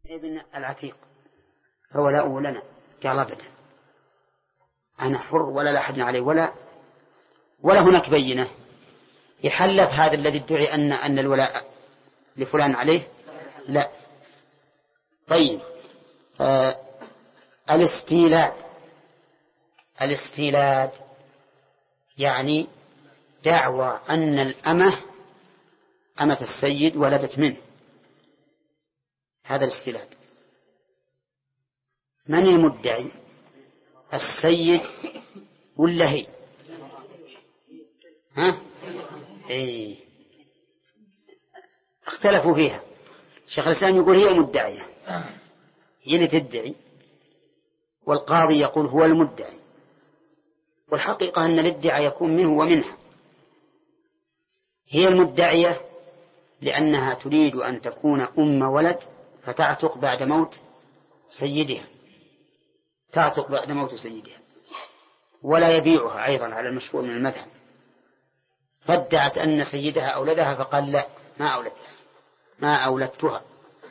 ابن العتيق فولاؤه لنا، قال أبدا أنا حر ولا لا أحد عليه ولا هناك بينة يحلف هذا الذي ادعي أن الولاء لفلان عليه، لا. طيب الاستيلاد يعني دعوى أن أمة السيد ولدت منه، هذا الاستيلاد. من المدعي، السيد ولا هي؟ إيه. اختلفوا فيها. شيخ الإسلام يقول هي المدعية، هي اللي تدعي، والقاضي يقول هو المدعي. والحقيقة أن الادعاء يكون منه ومنها. هي المدعية لأنها تريد أن تكون أم ولد فتعتق بعد موت سيدها، تعتق بعد موت سيدها، ولا يبيعها أيضا على المشهور من المذهب. فادعت أن سيدها أولدها فقال لا، ما أولدتها.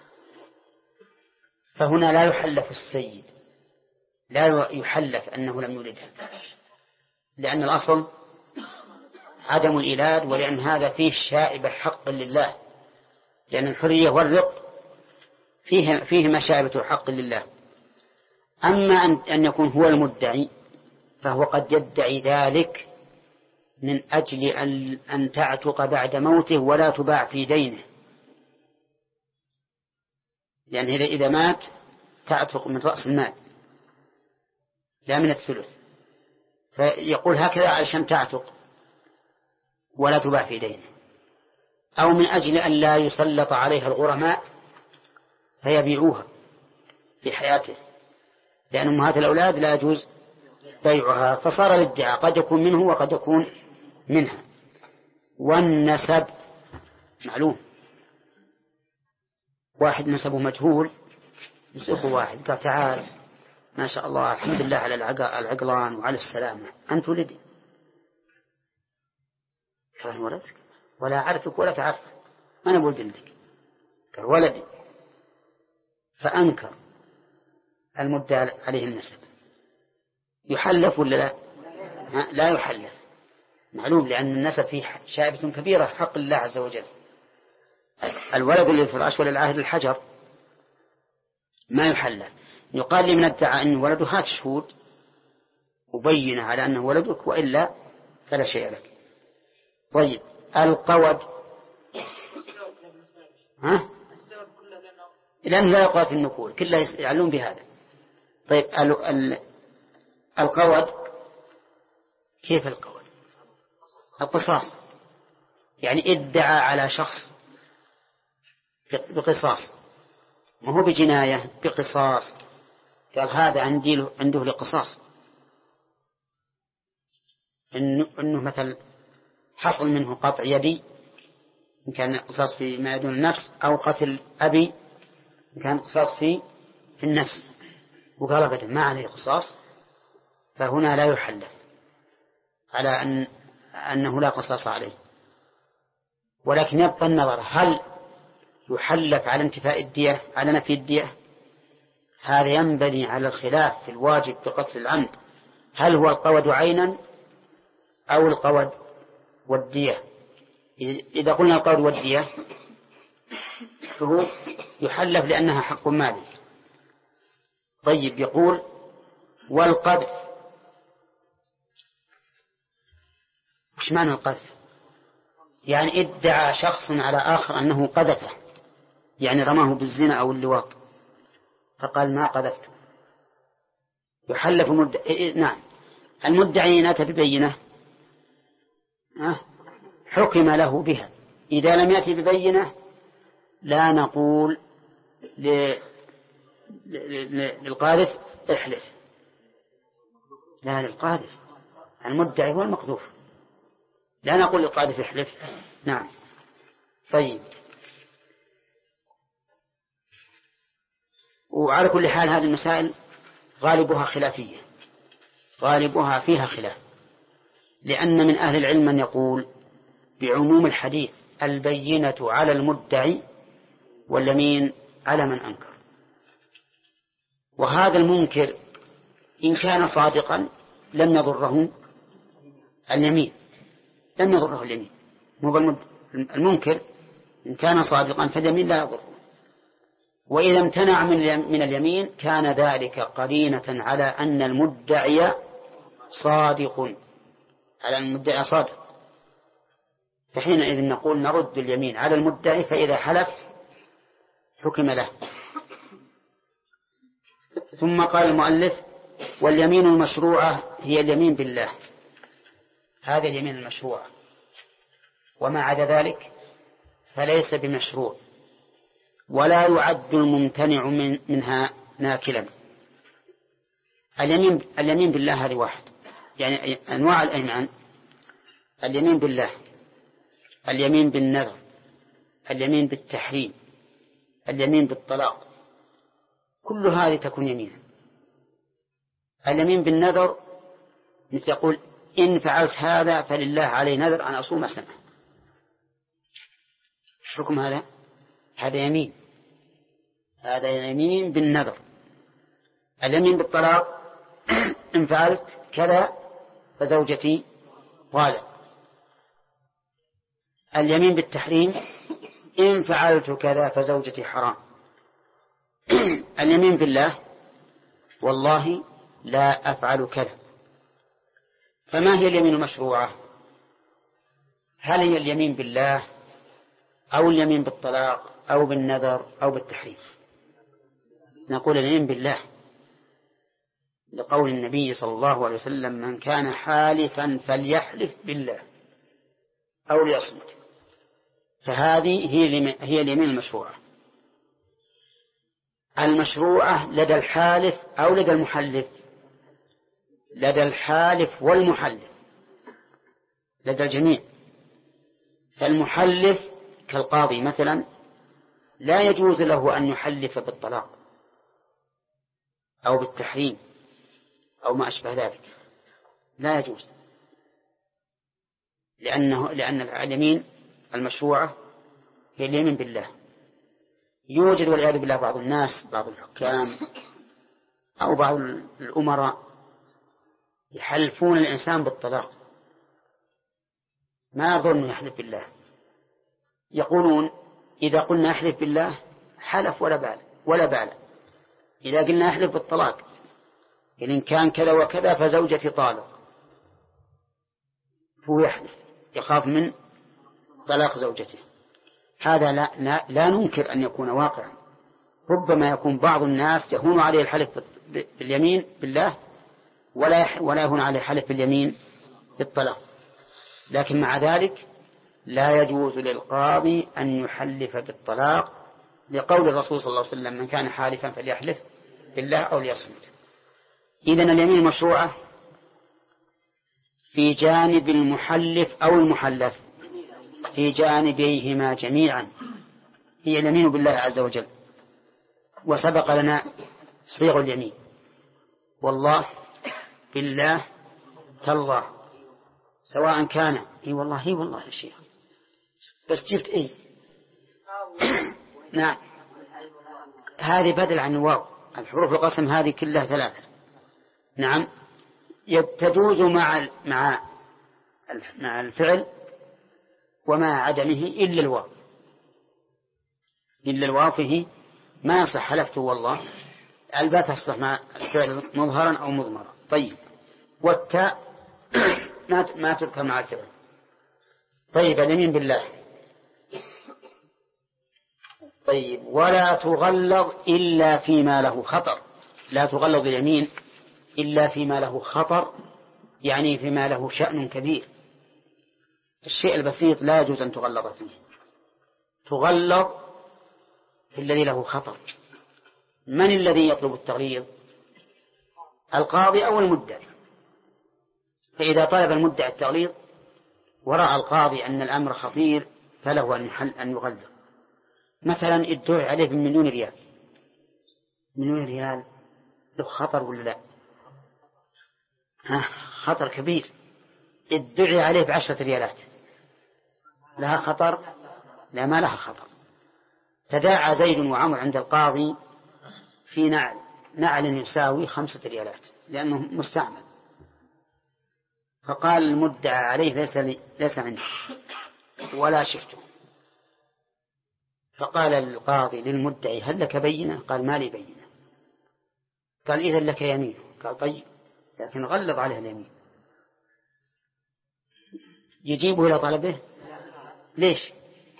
فهنا لا يحلف السيد، لا يحلف أنه لم يولدها، لأن الأصل عدم الإيلاد، ولأن هذا فيه شائبة حق لله، لأن الحرية والرق فيه مشابة حق لله. أما أن يكون هو المدعي فهو قد يدعي ذلك من أجل أن تعتق بعد موته ولا تباع في دينه، لأن إذا مات تعتق من رأس المال لا من الثلث، فيقول هكذا علشان تعتق ولا تباع في دينه. أو من أجل أن لا يسلط عليها الغرماء فيبيعوها في حياته، لأن أمهات الأولاد لا يجوز بيعها، فصار الادعاء قد يكون منه وقد يكون منها. والنسب معلوم، واحد نسبه مجهول يسأله واحد قال تعال ما شاء الله الحمد لله على العقلان وعلى السلامة، أنت ولدي؟ قال ولدك ولا أعرفك ولا تعرفك، أنا ولد لك. قال ولدي. فأنكر المدعى عليه النسب، يحلف ولا لا؟ لا يحلف، معلوم، لأن النسب فيه شائبة كبيرة حق الله عز وجل. الولد للفراش وللعاهد الحجر، ما يحلف. يقال لي من ادعى أن ولده هات شهود وبينه على أنه ولدك، وإلا فلا شيء لك. طيب القود لأنه لا يقال في النقول كلها يعلون بهذا. طيب القود كيف القود؟ القصاص، يعني ادعى على شخص بقصاص، ما هو بجناية، بقصاص. قال هذا عنده لقصاص، إنه مثل حصل منه قطع يدي إن كان قصاص في ما يدون النفس، أو قتل أبي إن كان قصاص في النفس، وقال أبدا ما عليه قصاص، فهنا لا يحلف على أنه لا قصاص عليه. ولكن يبقى النظر هل يحلف على انتفاء الدية على نفي الدية؟ هذا ينبني على الخلاف في الواجب بقتل العمد، هل هو القود عينا أو القود والدية؟ إذا قلنا القود والدية فهو يحلف لأنها حق مالي. طيب يقول والقذف، وش معنى القذف؟ يعني ادعى شخص على آخر أنه قذفه، يعني رماه بالزنا أو اللواط، فقال ما قذفته، يحلف نعم. المدعي أتى ببينة حكم له بها. إذا لم يأتي ببينة لا نقول للقاذف احلف، لا، للقاذف، المدعي هو المقذوف، لا نقول للقاذف احلف. نعم. طيب، وعلى كل حال هذه المسائل غالبها خلافية، غالبها فيها خلاف، لأن من أهل العلم من يقول بعموم الحديث البينة على المدعي واليمين على من أنكر، وهذا المنكر إن كان صادقا لم يضره اليمين، لم يضره اليمين. المنكر إن كان صادقا فاليمين لا يضره، وإذا امتنع من اليمين كان ذلك قرينة على أن المدعي صادق، على المدعي صادق، فحينئذ نقول نرد اليمين على المدعي، فإذا حلف حكم له. ثم قال المؤلف: واليمين المشروعة هي اليمين بالله، هذا اليمين المشروعة، وما عدا ذلك فليس بمشروع، ولا يعد الممتنع منها ناكلا. اليمين بالله هذه واحد، يعني أنواع الأيمان: اليمين بالله، اليمين بالنذر، اليمين بالتحريم، اليمين بالطلاق، كل هذه تكون يمينا. اليمين بالنذر مثل يقول: إن فعلت هذا فلله علي نذر أن أصوم سنة. ايش حكم هذا؟ هذا يمين، هذا يمين بالنذر. اليمين بالطلاق: إن فعلت كذا فزوجتي طالق. اليمين بالتحريم: إن فعلت كذا فزوجتي حرام. اليمين بالله: والله لا أفعل كذا. فما هي اليمين المشروعة؟ هل هي اليمين بالله أو اليمين بالطلاق أو بالنذر أو بالتحريم؟ نقول اليمين بالله، لقول النبي صلى الله عليه وسلم: من كان حالفا فليحلف بالله أو ليصمت. فهذه هي اليمين المشروعة. المشروعة لدى الحالف أو لدى المحلف؟ لدى الحالف والمحلف، لدى الجميع. فالمحلف كالقاضي مثلا لا يجوز له أن يحلف بالطلاق أو بالتحريم أو ما أشبه ذلك، لا يجوز، لأن اليمين المشروعة هي اليمين بالله. يوجد والعياذ بالله بعض الناس، بعض الحكام أو بعض الأمراء يحلفون الإنسان بالطلاق، ما يظن يحلف بالله. يقولون: إذا قلنا أحلف بالله حلف ولا بال، إذا قلنا أحلف بالطلاق إن كان كذا وكذا فزوجتي طالق، هو يحلف يخاف من طلاق زوجته. هذا لا ننكر أن يكون واقعا. ربما يكون بعض الناس يهون عليه الحلف باليمين بالله ولا يهون عليه الحلف باليمين بالطلاق، لكن مع ذلك لا يجوز للقاضي أن يحلف بالطلاق، لقول الرسول صلى الله عليه وسلم: من كان حالفا فليحلف بالله أو ليصمت. إذن اليمين مشروعة في جانب المحلف أو المحلف، في جانبيهما جميعا، هي اليمين بالله عز وجل. وسبق لنا صيغ اليمين: والله، بالله، تالله، سواء كان اي والله يا شيخ، بس جبت ايه نعم، هذه بدل عن الواو. الحروف القسم هذه كلها ثلاثة. نعم، تجوز مع الفعل ومع عدمه إلا الواو. إلا الواو فيه ما يصح حلفت والله، الباء تصلح مع الفعل مظهرا أو مضمرا. طيب، والتاء ما تذكر مع الفعل. طيب، اليمين بالله. طيب، ولا تغلظ إلا فيما له خطر. لا تغلظ اليمين إلا فيما له خطر، يعني فيما له شأن كبير. الشيء البسيط لا يجوز أن تغلظ فيه، تغلظ في الذي له خطر. من الذي يطلب التغليظ؟ القاضي أو المدعي. فإذا طلب المدعي التغليظ ورأى القاضي أن الأمر خطير فله أن يغلظ. مثلا ادعي عليه ب1,000,000 ريال، 1,000,000 ريال له خطر ولا لا؟ خطر كبير. ادعي عليه ب10 ريالات، لها خطر؟ لا، ما لها خطر. تداعى زيد وعمر عند القاضي في نعل نعل يساوي 5 ريالات لأنه مستعمل. فقال المدعى عليه ليس عندي ولا شفته. فقال القاضي للمدعي هل لك بينة؟ قال ما لي بينة. قال إذن لك يمين. قال طيب، لكن غلظ عليه اليمين. يجيبه إلى طلبه ليش؟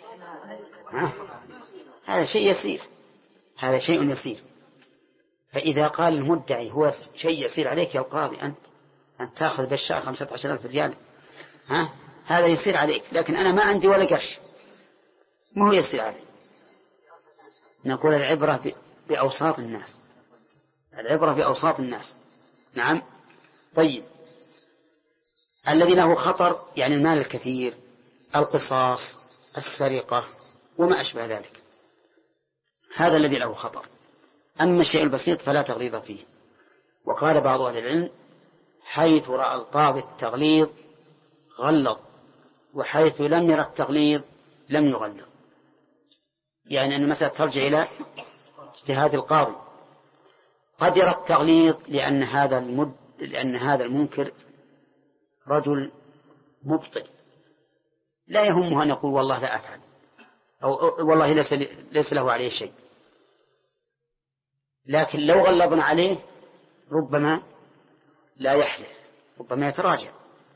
هذا شيء يسير، هذا شيء يسير. فإذا قال المدعي هو شيء يسير عليك يا القاضي أن تأخذ بالشهر 15,000 ريال، هذا يسير عليك، لكن أنا ما عندي ولا قرش، ما هو يسير عليك. نقول العبرة بأوساط الناس، العبرة بأوساط الناس. نعم. طيب، الذي له خطر يعني المال الكثير، القصاص، السرقة وما أشبه ذلك، هذا الذي له خطر. أما الشيء البسيط فلا تغليظ فيه. وقال بعض أهل العلم حيث رأى القاضي التغليظ غلظ، وحيث لم يرى التغليظ لم يغلظ، يعني أن المسألة ترجع إلى اجتهاد القاضي. قد يرى التغليظ لأن هذا المنكر رجل مبطل لا يهمه أن يقول والله لا أفعل، أو والله ليس له عليه شيء. لكن لو غلظنا عليه ربما لا يحلف، ربما يتراجع،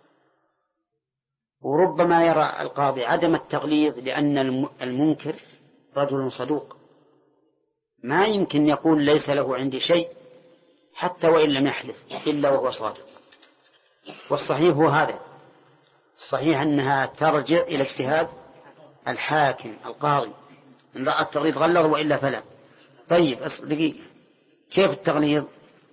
وربما يرى القاضي عدم التغليظ لأن المنكر رجل صدوق، ما يمكن يقول ليس له عندي شيء حتى وإن لم يحلف إلا وهو صادق. والصحيح هو هذا، الصحيح أنها ترجع إلى اجتهاد الحاكم القاضي، إن رأى التغليظ غلظ وإلا فلا. طيب دقيقة، كيف التغليظ؟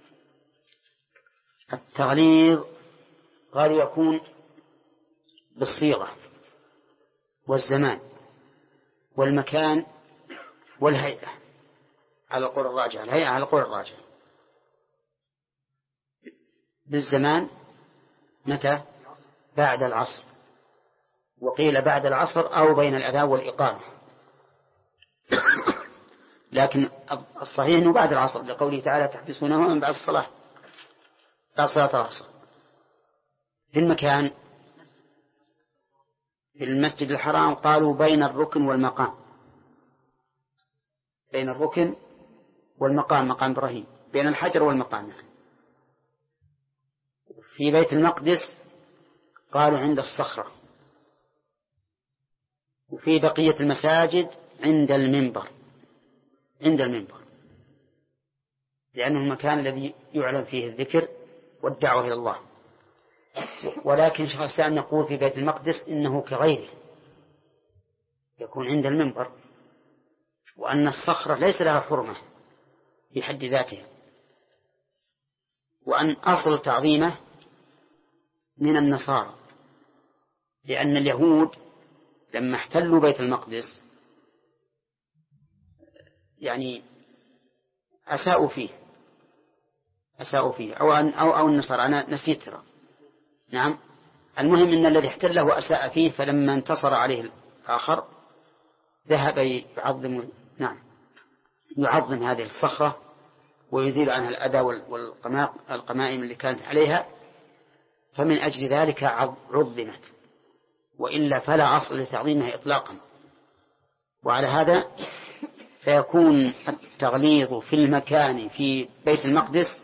التغليظ قالوا يكون بالصيغة والزمان والمكان والهيئة على القول الراجح، الهيئة على القول الراجح. بالزمان متى؟ بعد العصر، وقيل بعد العصر أو بين الأذان والإقامة، لكن الصحيح أنه بعد العصر لقوله تعالى تحبسونه من بعد الصلاة، بعد صلاة العصر. في المكان في المسجد الحرام قالوا بين الركن والمقام، بين الركن والمقام، مقام إبراهيم، بين الحجر والمقام. في بيت المقدس قالوا عند الصخرة، وفي بقية المساجد عند المنبر، عند المنبر، لأنه المكان الذي يعلن فيه الذكر والدعوة إلى الله. ولكن شيخ الإسلام يقول في بيت المقدس إنه كغيره، يكون عند المنبر، وأن الصخرة ليس لها حرمة في حد ذاتها، وأن أصل تعظيمه من النصارى، لأن اليهود لما احتلوا بيت المقدس يعني أساءوا فيه أو النصارى، أنا نسيت ترى. نعم، المهم أن الذي احتله أساء فيه، فلما انتصر عليه الآخر ذهب يعظم هذه الصخرة ويزيل عنها الأذى والقمائم اللي كانت عليها، فمن أجل ذلك عظمت، وإلا فلا أصل لتعظيمها إطلاقا. وعلى هذا فيكون التغليظ في المكان في بيت المقدس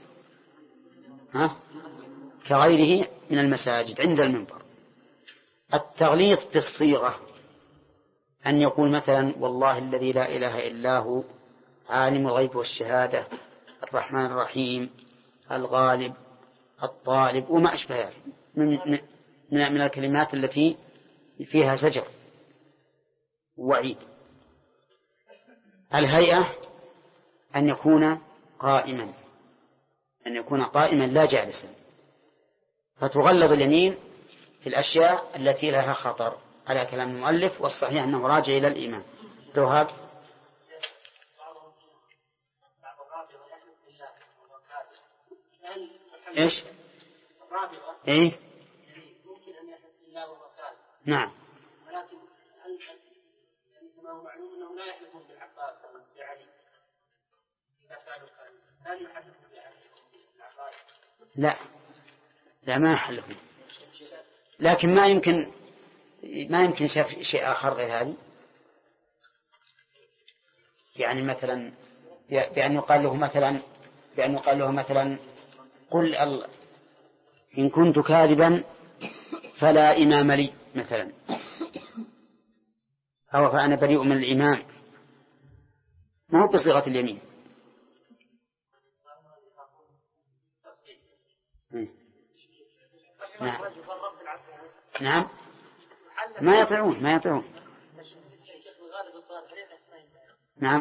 كغيره من المساجد عند المنبر. التغليظ في الصيغة أن يقول مثلا والله الذي لا إله إلا هو عالم الغيب والشهادة الرحمن الرحيم الغالب الطالب وما أشبه ذلك من الكلمات التي فيها زجر وعيد. الهيئة أن يكون قائما لا جالسا، فتغلظ اليمين في الأشياء التي لها خطر على كلام المؤلف، والصحيح أنه راجع إلى الإمام. توهاب إيش؟ إيه؟ ممكن أن يحلف بالله وكاله. نعم. ولكن كما هو معلوم أنه لا يحلفون بالعباس أو بعلي إذا كانوا لا لا ما يحلف، لكن ما يمكن شاف شيء آخر غير هذه، يعني مثلا بأن يقال له مثلا قل إن كنت كاذبا فلا إمام لي مثلا، أو فأنا بريء من الإمام، ما هو بصيغة اليمين. نعم ما يطيعون نعم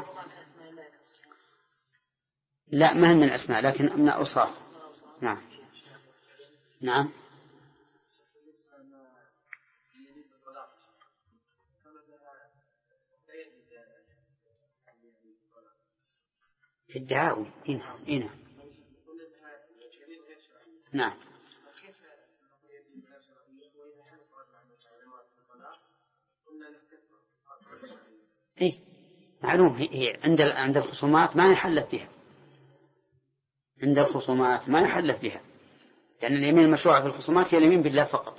لا ما هي من الأسماء لكن من الأوصاف. نعم في الدعاء هنا. نعم إيه معلوم، هي عند الخصومات ما يحلف بها، لأن اليمين المشروعة في الخصومات هي اليمين بالله فقط،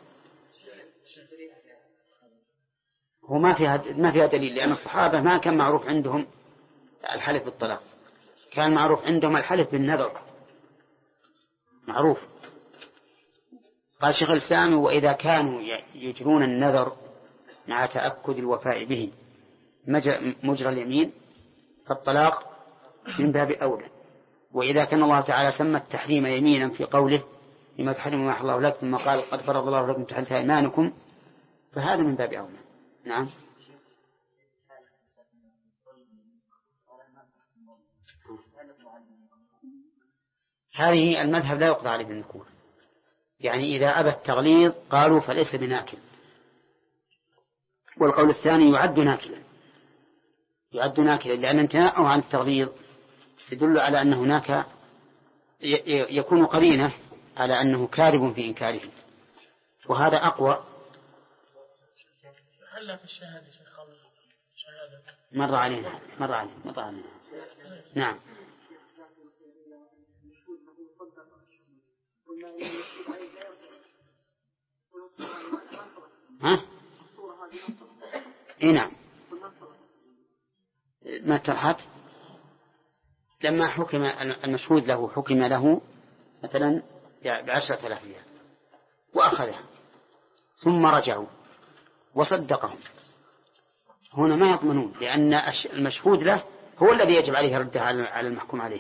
هو ما فيها دليل، لأن الصحابة ما كان معروف عندهم الحلف بالطلاق، كان معروف عندهم الحلف بالنذر معروف. قال شيخ الإسلام: وإذا كانوا يجرون النذر مع تأكد الوفاء به مجرى اليمين فالطلاق من باب أولى. وإذا كان الله تعالى سمى التحريم يمينا في قوله: لما تحرم ما أحل الله لك، ثم قال: قد فرض الله لكم تحلت أيمانكم، فهذا من باب أولى. نعم هذه المذهب لا يقضى عليه بالنكول، يعني إذا أبى التغليظ قالوا فليس بناكل. والقول الثاني يعد ناكلا لأن امتناعه عن التغليظ يدل على أن هناك يكون قرينة على أنه كاذب في إنكاره، وهذا أقوى. هل في الشهادة شيخ شهادة مر علينا. نعم نعم ما ترحت لما حكم المشهود له حكم له مثلا ب10,000 ريال وأخذها ثم رجعوا وصدقهم، هنا ما يضمنون، لأن المشهود له هو الذي يجب عليه ردها على المحكوم عليه.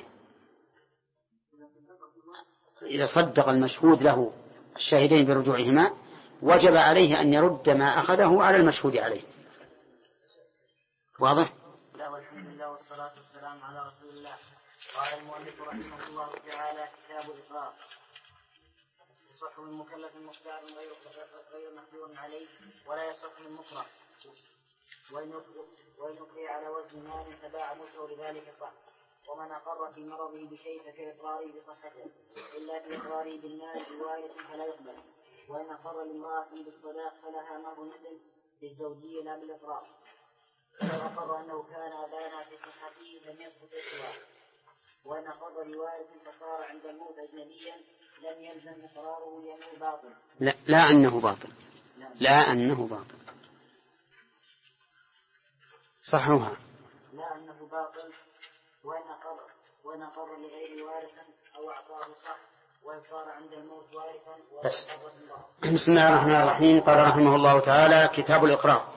إذا صدق المشهود له الشاهدين برجوعهما وجب عليه أن يرد ما أخذه على المشهود عليه. واضح؟ لا والحمد لله والصلاة والسلام على رسول الله. قال المؤلف رحمه الله تعالى: كتاب الإقرار. يصح من مكلف مختار غير محجور عليه ولا يصح من مكره، وإن أقري على وزن مال تباع ملكه لذلك صح. ومن أقر في مرضه بشيء فكإقراره بصحته، إلا في إقراره بالمال بوارث فلا يقبل. وإن أقر لامرأة بالصداق فلها مهر مثل للزوجية لا بالإقرار. وإن أقر أنه كان أبانا في صحته لم يسقط الإقرار. وإن أقر لوارث فصار عند الموت أجنبيا لم يلزم إقراره لأنه باطل. لا أنه باطل صحوها. لا أنه باطل. وإن أقر لغير وارث أو أعطاه صح، وإن صار عند الموت وارثا بسم الله الرحمن الرحيم. قال رحمه الله تعالى: كتاب الإقرار.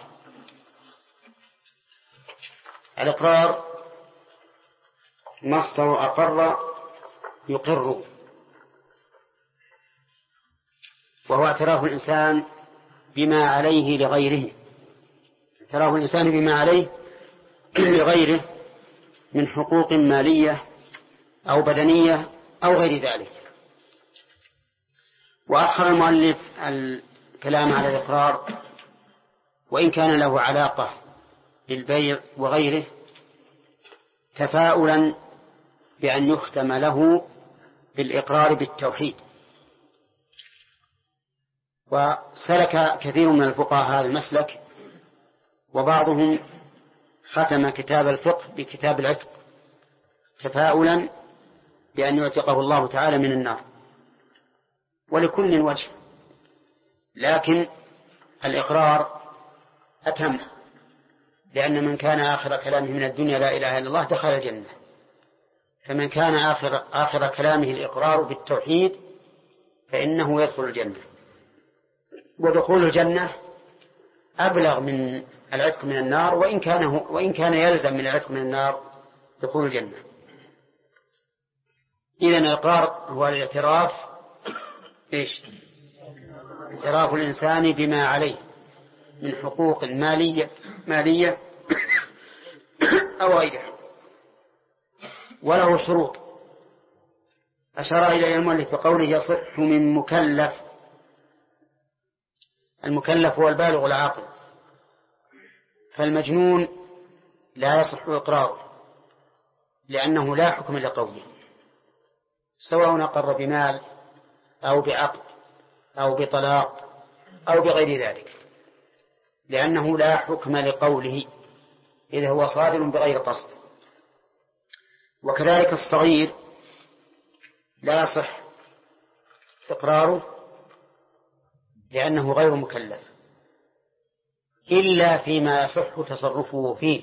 الإقرار مصدر أقر يقر، وهو اعتراف الإنسان بما عليه لغيره، اعتراف الإنسان بما عليه لغيره من حقوق مالية أو بدنية أو غير ذلك. وأخر المؤلف الكلام على الإقرار وإن كان له علاقة بالبيع وغيره تفاؤلا بأن يختم له بالإقرار بالتوحيد. وسلك كثير من الفقهاء هذا المسلك، وبعضهم ختم كتاب الفقه بكتاب العتق تفاؤلا بأن يعتقه الله تعالى من النار، ولكل وجه، لكن الإقرار أتم، لأن من كان آخر كلامه من الدنيا لا إله إلا الله دخل الجنة، فمن كان آخر كلامه الإقرار بالتوحيد فإنه يدخل الجنة. ودخول الجنة أبلغ من العتق من النار، وإن كان يلزم من العتق من النار دخول الجنة. إذن الإقرار هو الاعتراف، اعتراف الإنسان بما عليه من حقوق مالية أو غيرها، وله شروط أشار إلى المؤلف بقوله يصح من مكلف. المكلف هو البالغ العاقل، فالمجنون لا يصح إقراره لأنه لا حكم لقوله، سواء أقر بمال أو بعقد أو بطلاق أو بغير ذلك، لأنه لا حكم لقوله إذا هو صادر بغير قصد. وكذلك الصغير لا يصح إقراره لأنه غير مكلف إلا فيما يصح تصرفه فيه،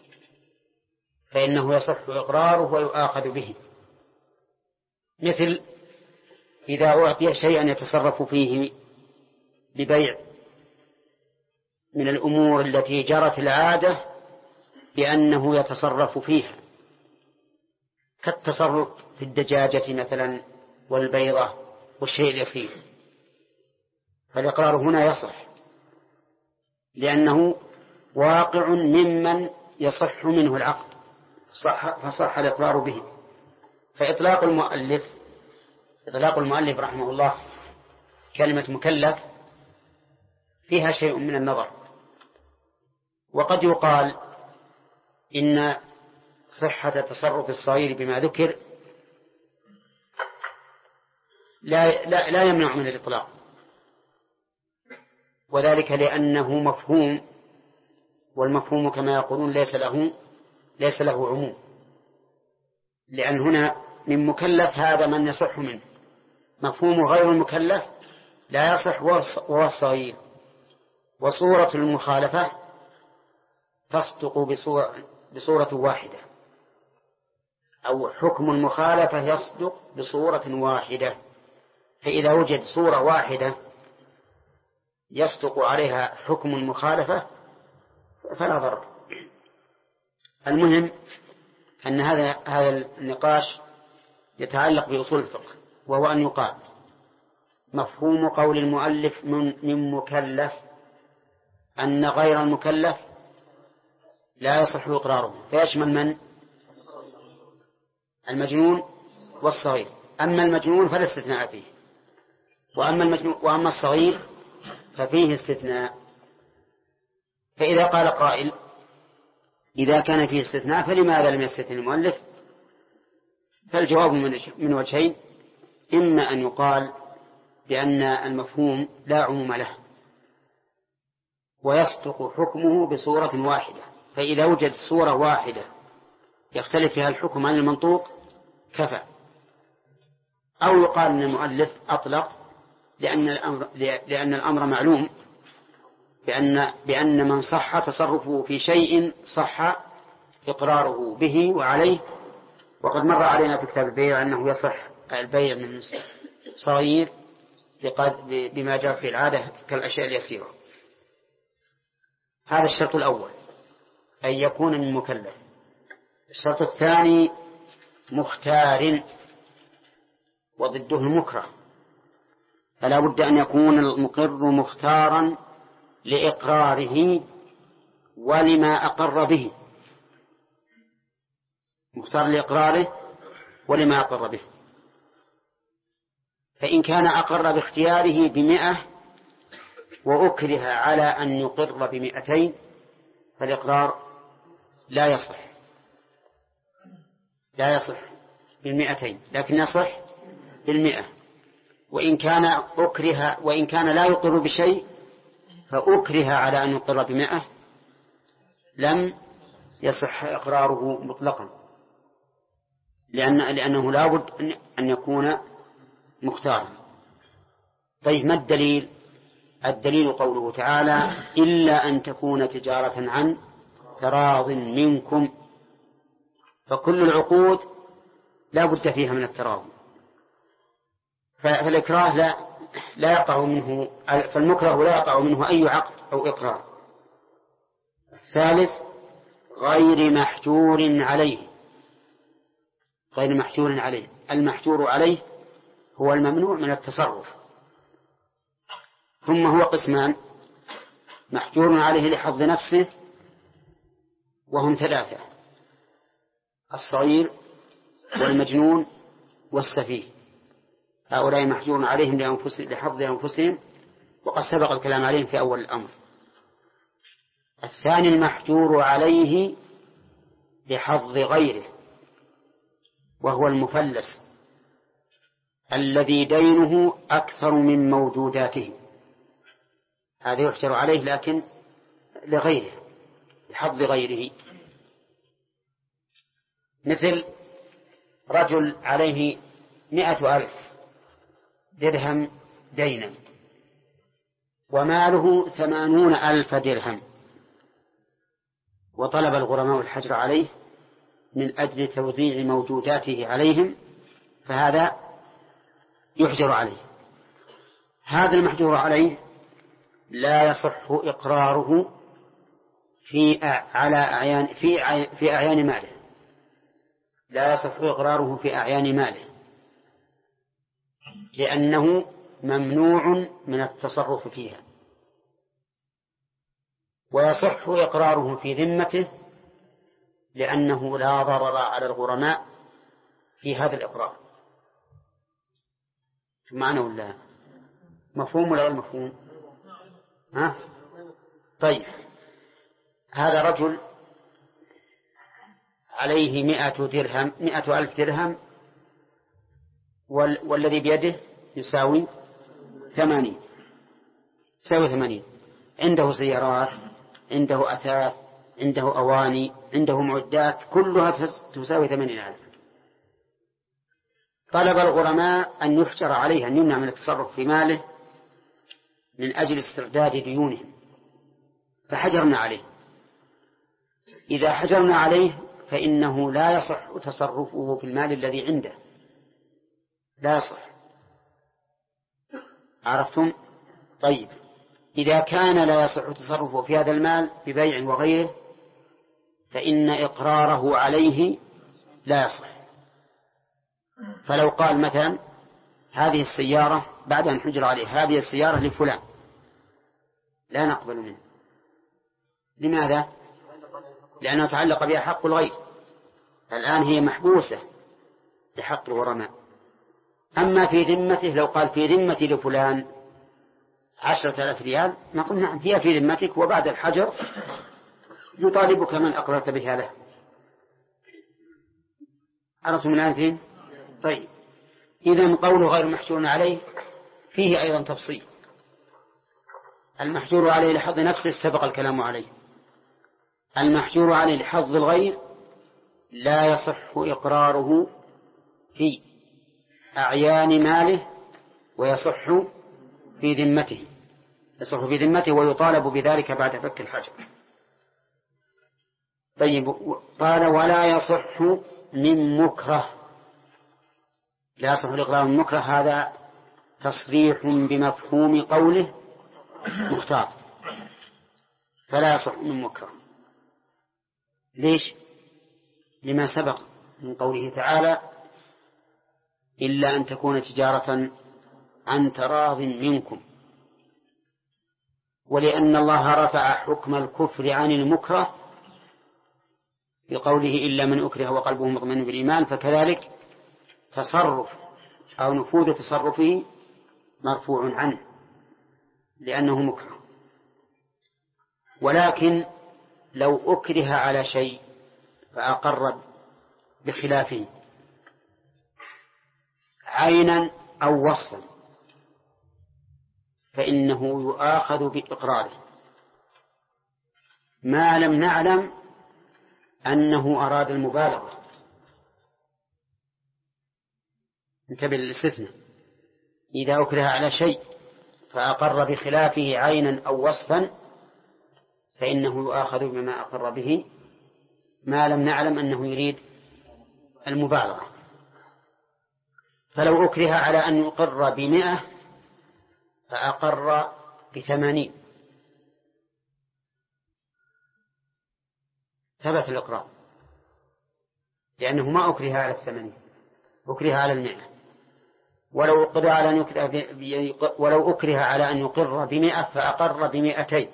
فإنه يصح إقراره ويؤاخذ به، مثل إذا أعطي شيئا يتصرف فيه ببيع من الأمور التي جرت العادة بأنه يتصرف فيها، كالتصرف في الدجاجة مثلا والبيضة والشيء اليسير، فالإقرار هنا يصح لأنه واقع ممن يصح منه العقد فصح الإقرار به. فإطلاق المؤلف رحمه الله كلمة مكلف فيها شيء من النظر، وقد يقال إن صحة تصرف الصغير بما ذكر لا يمنع من الإطلاق، وذلك لأنه مفهوم، والمفهوم كما يقولون ليس له عموم، لأن هنا من مكلف هذا من يصح منه، مفهوم غير المكلف لا يصح وهو الصغير. وصورة المخالفة تصدق بصورة واحدة، أو حكم المخالفة يصدق بصورة واحدة، فإذا وجد صورة واحدة يصدق عليها حكم المخالفة فلا ضرر. المهم أن هذا النقاش يتعلق بأصول الفقه، وهو أن يقال مفهوم قول المؤلف من مكلف أن غير المكلف لا يصح إقراره، فيشمل من؟ المجنون والصغير. أما المجنون فلا استثناء فيه، وأما الصغير ففيه استثناء. فإذا قال قائل إذا كان فيه استثناء فلماذا لم يستثني المؤلف؟ فالجواب من وجهين: إما أن يقال بأن المفهوم لا عموم له ويصدق حكمه بصورة واحدة، فإذا وجد صورة واحدة يختلف فيها الحكم عن المنطوق كفى، أو يقال أن المؤلف أطلق لأن الأمر معلوم بأن من صح تصرفه في شيء صح إقراره به وعليه. وقد مر علينا في كتاب البيع أنه يصح البيع من صغير بما جاء في العادة كالأشياء اليسيرة. هذا الشرط الأول، أن يكون من مكلف. الشرط الثاني مختار، وضده المكره، فلا بد أن يكون المقر مختارا لإقراره ولما أقر به، مختار لإقراره ولما أقر به. فإن كان أقر باختياره 100 وأكره على أن يقر 200 فالإقرار لا يصح 200 لكن يصح 100. وإن كان لا يقر بشيء فأكره على أن يقر 100 لم يصح إقراره مطلقا، لأنه لا بد أن يكون مختارا. طيب ما الدليل؟ الدليل قوله تعالى إلا أن تكون تجارة عن تراض منكم. فكل العقود لا بد فيها من التراضي، فالإكراه لا يقع منه، فالمكره لا يقع منه أي عقد أو إقرار. ثالث غير محجور عليه. غير محجور عليه، المحجور عليه هو الممنوع من التصرف. ثم هو قسمان: محجور عليه لحظ نفسه، وهم ثلاثة: الصغير والمجنون والسفيه. هؤلاء محجور عليهم لحظ أنفسهم، وقد سبق الكلام عليهم في أول الأمر. الثاني المحجور عليه لحظ غيره، وهو المفلس الذي دينه أكثر من موجوداته، هذا يحجر عليه لكن لغيره، لحظ غيره. مثل رجل عليه 100,000 درهم دينا، وماله 80,000 درهم، وطلب الغرماء الحجر عليه من أجل توزيع موجوداته عليهم، فهذا يحجر عليه. هذا المحجور عليه لا يصح إقراره في أعيان ماله، لا يصح إقراره في أعيان ماله، لأنه ممنوع من التصرف فيها. ويصح إقراره في ذمته، لأنه لا ضرر على الغرماء في هذا الإقرار. معنى ولا مفهوم ولا غير مفهوم؟ ها؟ طيب، هذا رجل عليه 100,000 درهم، والذي بيده يساوي 80. عنده سيارات، عنده أثاث، عنده أواني، عنده معدات، كلها تساوي 80,000. طلب الغرماء أن يحجر عليه، أن يمنع من التصرف في ماله من أجل استرداد ديونهم، فحجرنا عليه. إذا حجرنا عليه فإنه لا يصح تصرفه في المال الذي عنده، لا يصح. عرفتم؟ طيب، إذا كان لا يصح تصرفه في هذا المال ببيع وغيره، فإن إقراره عليه لا يصح. فلو قال مثلا هذه السيارة بعد أن حجر عليه، هذه السيارة لفلان، لا نقبل منه. لماذا؟ لأنه تعلق بها حق الغير، الآن هي محبوسة لحق الغرماء. أما في ذمته، لو قال في ذمتي لفلان 10,000 ريال، نقول نعم هي في ذمتك، وبعد الحجر يطالبك من أقررت بها له. عرفتم الآن زين؟ طيب، إذن قوله غير محجور عليه فيه أيضا تفصيل. المحجور عليه لحظ نفسه سبق الكلام عليه. المحجور عليه لحظ الغير لا يصح إقراره في أعيان ماله، ويصح في ذمته، يصح في ذمته ويطالب بذلك بعد فك الحجر. طيب، قال ولا يصح من مكره. لا يصح الإقرار من مكره، هذا تصريح بمفهوم قوله مختار، فلا يصح من مكره. ليش؟ لما سبق من قوله تعالى إلا أن تكون تجارة عن تراض منكم، ولأن الله رفع حكم الكفر عن المكره بقوله إلا من أكره وقلبه مطمئن بالإيمان، فكذلك تصرف أو نفوذ تصرفه مرفوع عنه لأنه مكره. ولكن لو أكره على شيء فأقر بخلافه عينا أو وصفا، فإنه يؤاخذ بإقراره ما لم نعلم أنه أراد المبالغة. انتبه للاستثناء. إذا أكره على شيء فأقر بخلافه عينا أو وصفا فإنه يؤاخذ بما أقر به ما لم نعلم أنه يريد المبالغة. فلو أكره على أن يقر ب100 فأقر ب80 ثبت الإقرار، لأنه ما أكره على 80، أكره على 100. ولو أكره على أن يقر ب100 فأقر ب200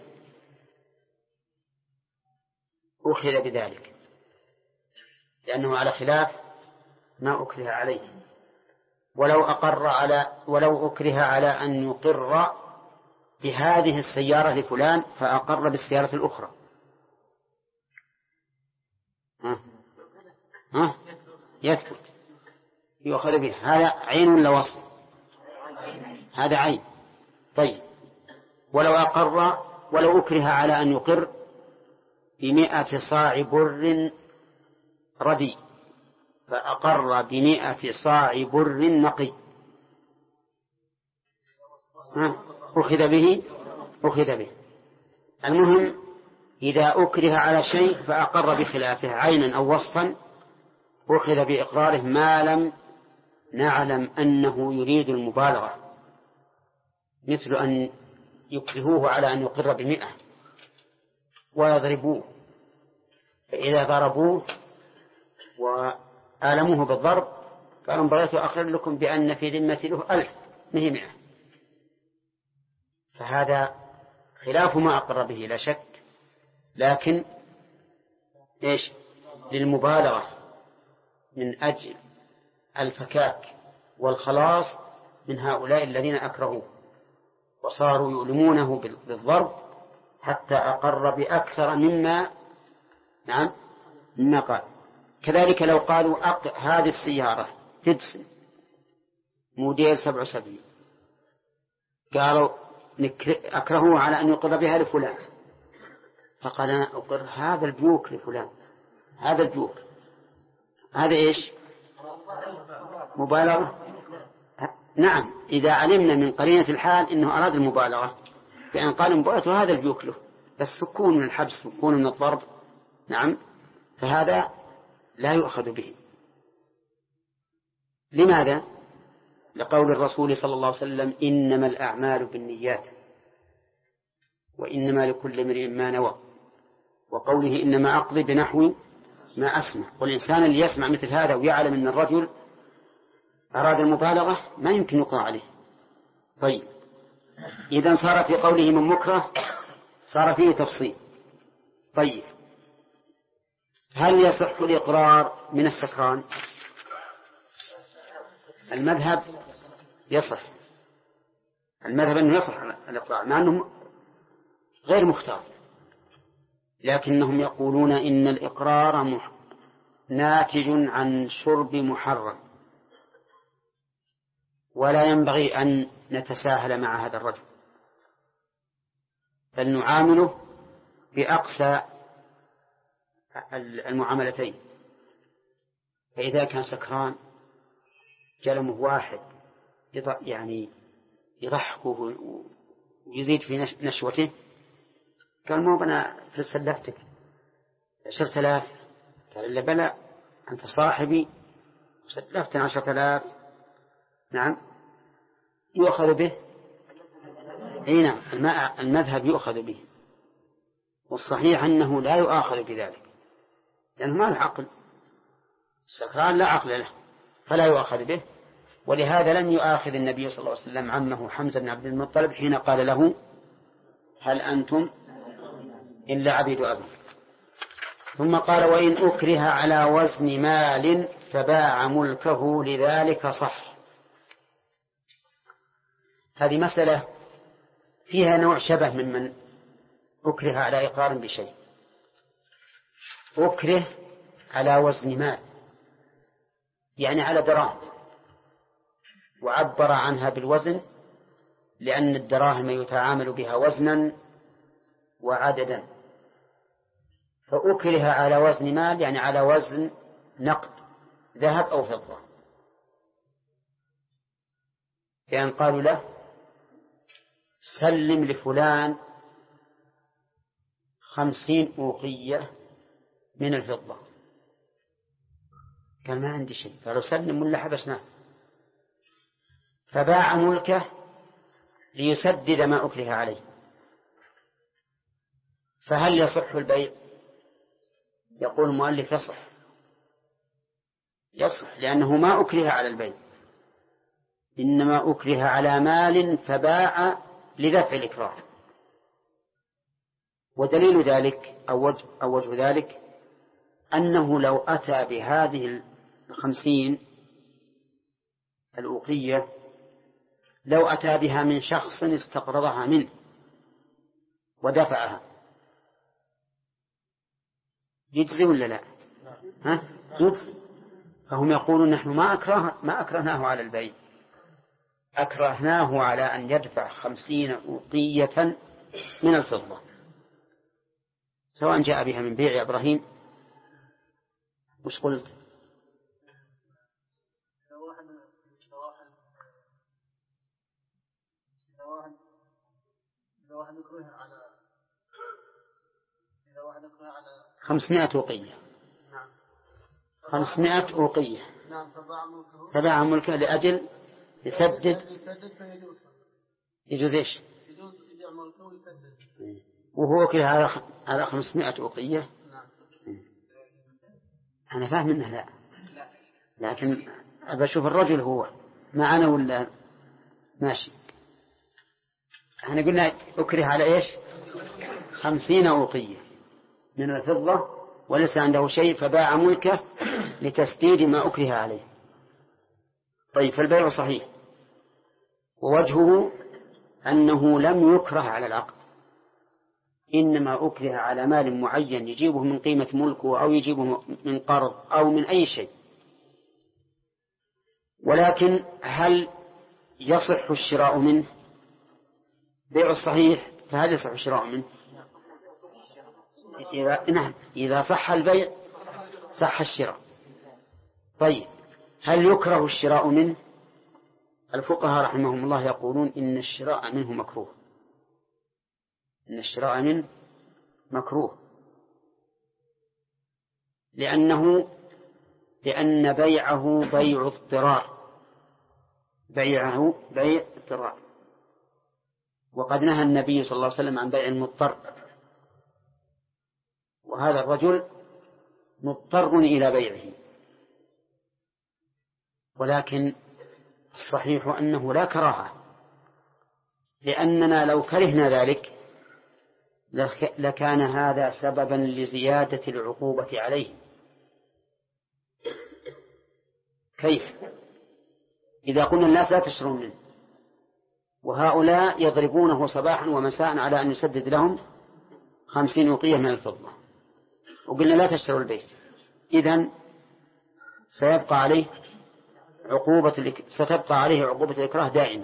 أخذ بذلك، لأنه على خلاف ما أكره عليه. ولو أكره على أن يقر بهذه السيارة لفلان فأقر بالسيارة الأخرى يثبت يؤخذ به. هذا عين ولا وصف؟ هذا عين. طيب ولو أكره على أن يقر ب100 صاع بر ردي فأقر ب100 صاع بر نقي أخذ به. المهم إذا أكره على شيء فأقر بخلافه عينا أو وصفا أخذ بإقراره ما لم نعلم أنه يريد المبالغة، مثل أن يكرهوه على أن يقر ب100 ويضربوه، فإذا ضربوه وآلموه بالضرب قالوا بغيت أخبر لكم بأن في ذمتي له 1000 مه 100، فهذا خلاف ما أقر به لا شك، لكن إيش؟ للمبالغة من أجل الفكاك والخلاص من هؤلاء الذين أكرهوه وصاروا يؤلمونه بالضرب حتى أقر بأكثر مما قال. كذلك لو قالوا هذه السيارة تدسن موديل 77 قالوا أكرهوا على أن يقر بها لفلان، فقال أنا أقر هذا البيوك لفلان، هذا البيوك، هذا إيش؟ مبالغة. نعم، إذا علمنا من قرينة الحال إنه أراد المبالغة بأن قال مبالغة هذا البيوك له، بس فكون من الحبس فكون من الضرب، نعم، فهذا لا يؤخذ به. لماذا؟ لقول الرسول صلى الله عليه وسلم إنما الأعمال بالنيات وإنما لكل امرئ ما نوى، وقوله إنما أقضي بنحو ما أسمع. والإنسان اللي يسمع مثل هذا ويعلم أن الرجل أراد المبالغة ما يمكن يقع عليه. طيب، إذن صار في قوله من مكره صار فيه تفصيل. طيب، هل يصح الإقرار من السكران؟ المذهب يصح، المذهب أنه يصح الإقرار مع أنه غير مختار، لكنهم يقولون إن الإقرار ناتج عن شرب محرم، ولا ينبغي أن نتساهل مع هذا الرجل، بل نعامله بأقسى المعاملتين. فإذا كان سكران جلمه واحد يعني يضحكه ويزيد في نشوته، قال مو بنا تسلفتك 10,000، قال إلا بلى أنت صاحبي وسلفتنا 10,000، نعم يؤخذ به. أي نعم، المذهب يؤخذ به، والصحيح أنه لا يؤاخذ بذلك لأنه ما له عقل، السكران لا عقل له فلا يؤاخذ به. ولهذا لن يؤاخذ النبي صلى الله عليه وسلم عمه حمزة بن عبد المطلب حين قال له هل أنتم إلا عبيد أبي. ثم قال وإن أكره على وزن مال فباع ملكه لذلك صح. هذه مسألة فيها نوع شبه ممن أكره على إقرار بشيء. أكره على وزن مال يعني على دراهم، وعبر عنها بالوزن لأن الدراهم يتعامل بها وزنا وعددا، فأكره على وزن مال يعني على وزن نقد ذهب أو فضة. بأن قالوا له سلم لفلان 50 أوقية من الفضة، قال ما عندي شيء، قالوا سلم ولا حبسناه، فباع ملكه ليسدد ما أكره عليه. فهل يصح البيع؟ يقول المؤلف يصح لأنه ما أكره على البيع، إنما أكره على مال فباع لدفع الإكراه. ودليل ذلك أو وجه ذلك أنه لو أتى بهذه 50 الأوقية، لو أتى بها من شخص استقرضها منه ودفعها، يجزي ولا لا؟ يجزي. فهم يقولون نحن ما أكرهناه على البيع، أكرهناه على أن يدفع 50 أوقية من الفضة، سواء جاء بها من بيع. يا إبراهيم وش قلت؟ إذا واحد يكره على 500 أوقية. نعم. 500 أوقية. نعم. فباع ملكه لأجل يسدد فيجوز. يجوز إيش؟ يجوز يبيع ملكه ويسدد. وهو كله على 500 أوقية. نعم. أنا فاهم إنه لا، لكن أبى أشوف الرجل هو معنا ولا ماشي. احنا قلنا أكره على إيش؟ 50 أوقية من الفضة وليس عنده شيء، فباع ملكه لتسديد ما أكره عليه. طيب، فالبيع صحيح، ووجهه أنه لم يكره على العقد، إنما أكره على مال معين يجيبه من قيمة ملكه أو يجيبه من قرض أو من أي شيء. ولكن هل يصح الشراء منه؟ بيع الصحيح، فهل يصح الشراء منه؟ إذا صح البيع صح الشراء. طيب، هل يكره الشراء منه؟ الفقهاء رحمهم الله يقولون إن الشراء منه مكروه، إن الشراء منه مكروه، لأن بيعه بيع اضطرار، بيعه بيع اضطرار، وقد نهى النبي صلى الله عليه وسلم عن بيع المضطر، وهذا الرجل مضطر إلى بيعه. ولكن الصحيح أنه لا كراهة، لأننا لو كرهنا ذلك لكان هذا سببا لزيادة العقوبة عليه. كيف؟ إذا قلنا الناس لا تشترون منه، وهؤلاء يضربونه صباحا ومساء على أن يسدد لهم 50 أوقية من الفضة، وقلنا لا تشتروا البيت، إذن ستبقى عليه عقوبة الإكراه دائما.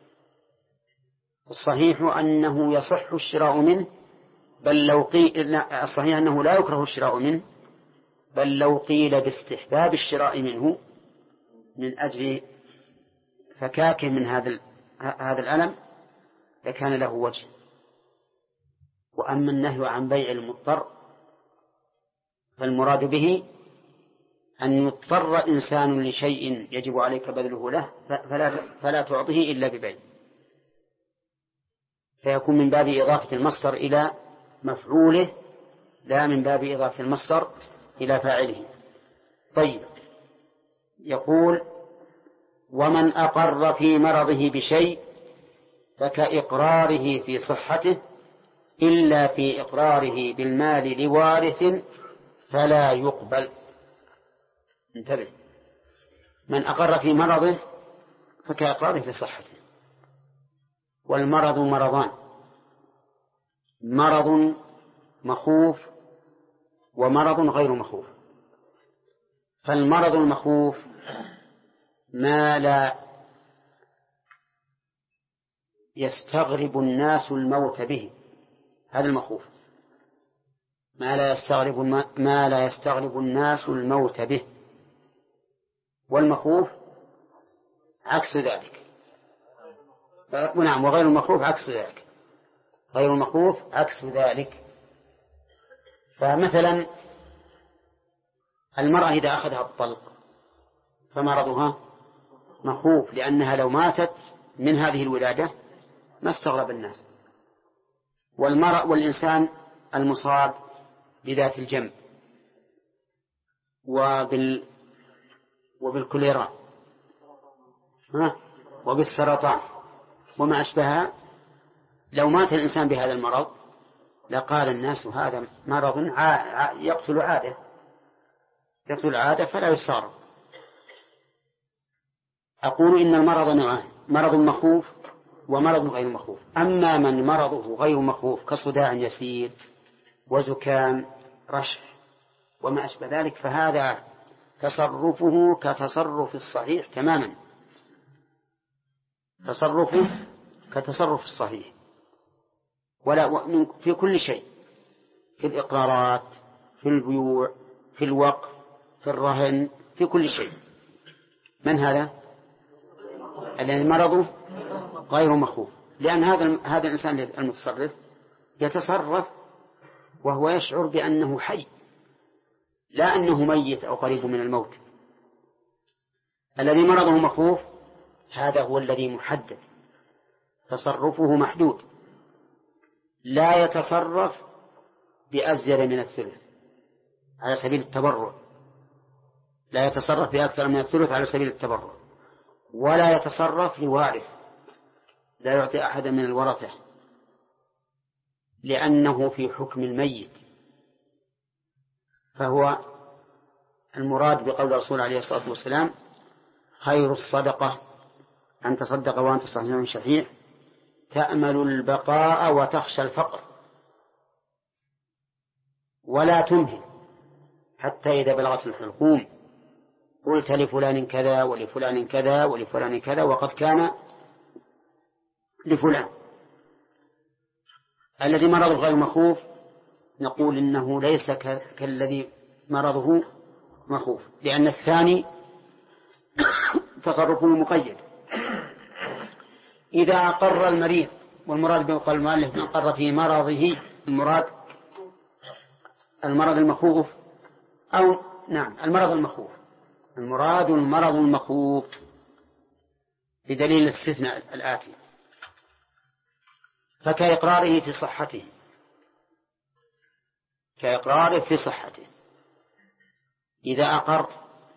الصحيح أنه يصح الشراء منه، بل لو قيل الصحيح أنه لا يكره الشراء منه، بل لو قيل باستحباب الشراء منه من أجل فكاكه من هذا الألم لكان له وجه. وأما النهي عن بيع المضطر فالمراد به أن يضطر إنسان لشيء يجب عليك بذله له فلا تعطيه إلا ببيع، فيكون من باب إضافة المصدر إلى مفعوله لا من باب إضافة المصدر إلى فاعله. طيب، يقول ومن أقر في مرضه بشيء فكإقراره في صحته إلا في إقراره بالمال لوارث فلا يقبل. انتبه، من أقر في مرضه فكإقراره في صحته. والمرض مرضان، مرض مخوف ومرض غير مخوف. فالمرض المخوف ما لا يستغرب الناس الموت به، هذا المخوف، ما لا يستغرب الناس الموت به. والمخوف عكس ذلك، نعم، وغير المخوف عكس ذلك. غير المخوف عكس ذلك. فمثلا المرأة إذا أخذها الطلق فمرضها مخوف، لأنها لو ماتت من هذه الولادة ما استغرب الناس. والإنسان المصاب بذات الجنب وبالكوليرا وبالسرطان وما أشبهها، لو مات الإنسان بهذا المرض لقال الناس هذا مرض يقتل عادة فلا يصار. أقول إن المرض نوعان: مرض مخوف ومرض غير مخوف. أما من مرضه غير مخوف كصداع يسير وزكام رشح وما أشبه ذلك، فهذا تصرفه كتصرف الصحيح تماما، تصرفه كتصرف الصحيح في كل شيء، في الإقرارات، في البيوع، في الوقف، في الرهن، في كل شيء. من هذا؟ الذي مرضه غير مخوف، لأن هذا الإنسان المتصرف يتصرف وهو يشعر بأنه حي، لا أنه ميت أو قريب من الموت. الذي مرضه مخوف هذا هو الذي محدد، تصرفه محدود، لا يتصرف بأزيد من الثلث على سبيل التبرع، لا يتصرف بأكثر من الثلث على سبيل التبرع، ولا يتصرف لوارث، لا يعطي أحدا من الورثة، لأنه في حكم الميت. فهو المراد بقول الرسول عليه الصلاة والسلام: خير الصدقة أن تصدق وأنت صحيح شحيح تأمل البقاء وتخشى الفقر، ولا تمهل حتى إذا بلغت الحلقوم قلت لفلان كذا ولفلان كذا ولفلان كذا وقد كان لفلان. الذي مرضه غير مخوف نقول إنه ليس كالذي مرضه مخوف، لأن الثاني تصرفه مقيد. إذا أقر المريض، والمراد بقول المؤلف من أقر في مرضه، المرض المخوف، أو نعم المرض المخوف، المراد المرض المخوف بدليل الاستثناء الآتي: فكإقراره في صحته، كإقراره في صحته. إذا أقر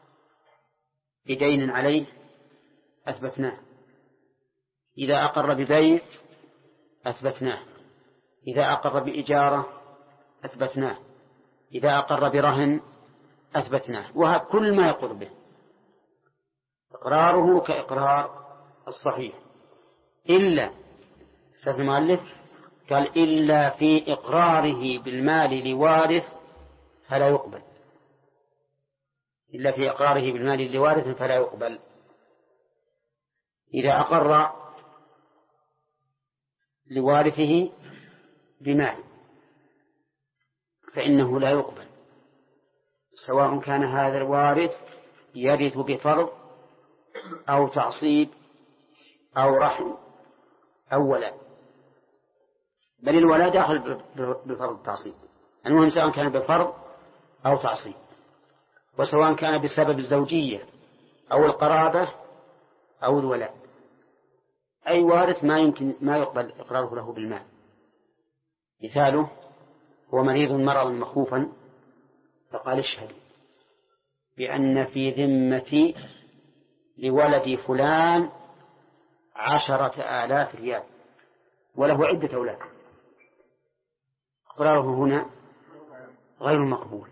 بدين عليه أثبتناه، إذا أقر ببيع أثبتناه، إذا أقر بإجارة أثبتناه، إذا أقر برهن أثبتناه، وكل ما يقر به إقراره كإقرار الصحيح، إلا استثنى المؤلف قال: إلا في إقراره بالمال لوارث فلا يقبل، إلا في إقراره بالمال لوارث فلا يقبل. إذا أقر لوارثه بمال فإنه لا يقبل، سواء كان هذا الوارث يرث بفرض أو تعصيب أو رحم أو ولاء، بل الولاء داخل بفرض التعصيب. المهم سواء كان بفرض أو تعصيب، وسواء كان بسبب الزوجية أو القرابة أو الولاء، أي وارث ما يقبل إقراره له بالمال. مثاله: هو مريض مرضا مخوفا فقال: اشهد بأن في ذمتي لولدي فلان 10,000 ريال وله عدة أولاد. إقراره هنا غير مقبول.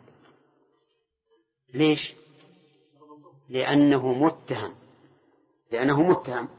ليش؟ لأنه متهم،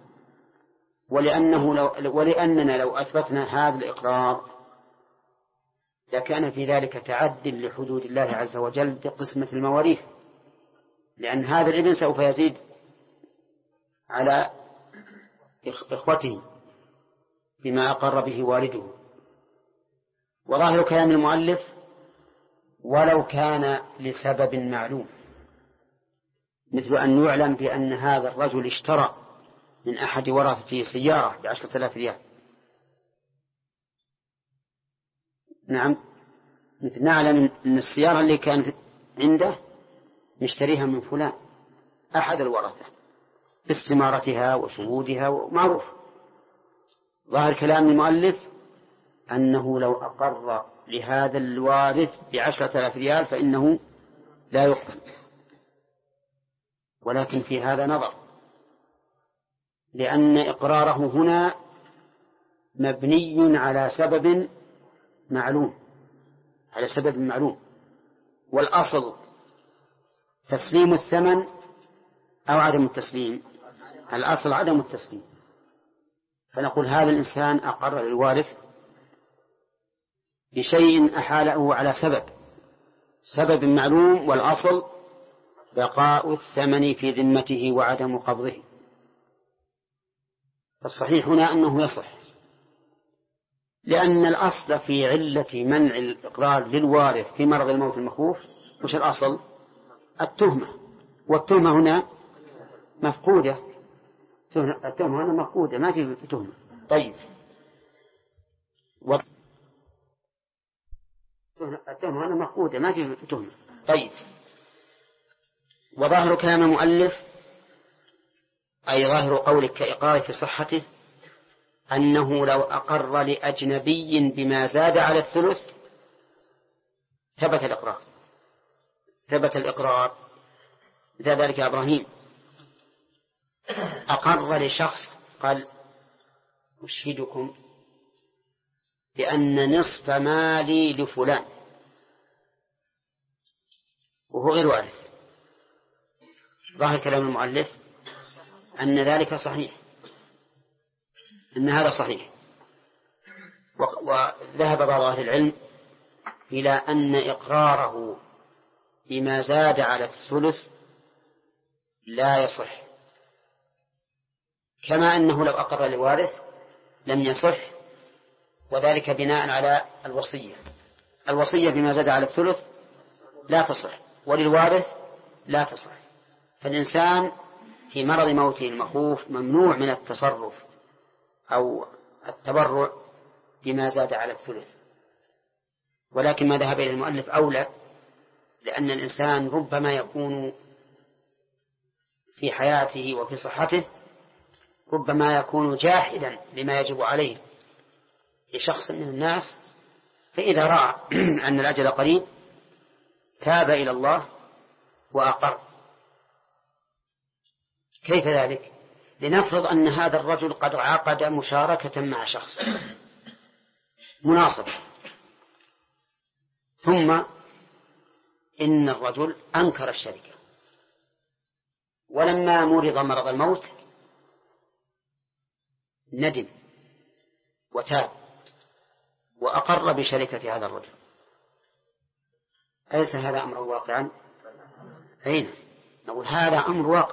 ولأننا لو أثبتنا هذا الإقرار لكان في ذلك تعد لحدود الله عز وجل بقسمة المواريث، لأن هذا الابن سوف يزيد على إخوته بما أقر به والده. وظاهر كلام المؤلف: ولو كان لسبب معلوم، مثل أن يعلم بأن هذا الرجل اشترى من أحد ورثته سيارة ب10,000 ريال، نعم، مثل نعلم أن السيارة اللي كانت عنده نشتريها من فلان أحد الورثة باستمارتها وشهودها ومعروف. ظاهر كلام المؤلف أنه لو أقر لهذا الوارث ب10,000 ريال فإنه لا يقبل، ولكن في هذا نظر، لأن إقراره هنا مبني على سبب معلوم، والأصل تسليم الثمن أو عدم التسليم، الأصل عدم التسليم، فنقول هذا الإنسان أقر للوارث بشيء أحاله على سبب معلوم، والأصل بقاء الثمن في ذمته وعدم قبضه. فالصحيح هنا أنه يصح، لأن الأصل في علة منع الإقرار للوارث في مرض الموت المخوف وش الأصل؟ التهمة، والتهمة هنا مفقودة، التهمة هنا مفقودة ما في تهمة. طيب، التهمة هنا مفقودة ما في تهمة. طيب، وظاهر كلام المؤلف أي ظاهر قولك كإقرار في صحته أنه لو أقر لأجنبي بما زاد على الثلث ثبت الإقرار. مثل ذلك إبراهيم أقر لشخص قال أشهدكم بأن نصف مالي لفلان وهو غير وارث. ظاهر كلام المؤلف أن ذلك صحيح، أن هذا صحيح. وذهب بعض أهل العلم إلى أن إقراره بما زاد على الثلث لا يصح، كما أنه لو أقر لوارث لم يصح، وذلك بناء على الوصية بما زاد على الثلث لا تصح، وللوارث لا تصح. فالإنسان في مرض موته المخوف ممنوع من التصرف أو التبرع بما زاد على الثلث. ولكن ما ذهب إلى المؤلف أولى، لأن الإنسان ربما يكون في حياته وفي صحته ربما يكون جاحدا لما يجب عليه لشخص من الناس، فإذا رأى أن الأجل قريب تاب إلى الله وأقر. كيف ذلك؟ لنفرض أن هذا الرجل قد عقد مشاركة مع شخص مناصب، ثم إن الرجل أنكر الشركة، ولما مرض مرض الموت ندم وتاب وأقر بشركة هذا الرجل. أليس هذا أمر واقعا؟ أين نقول هذا أمر واقع.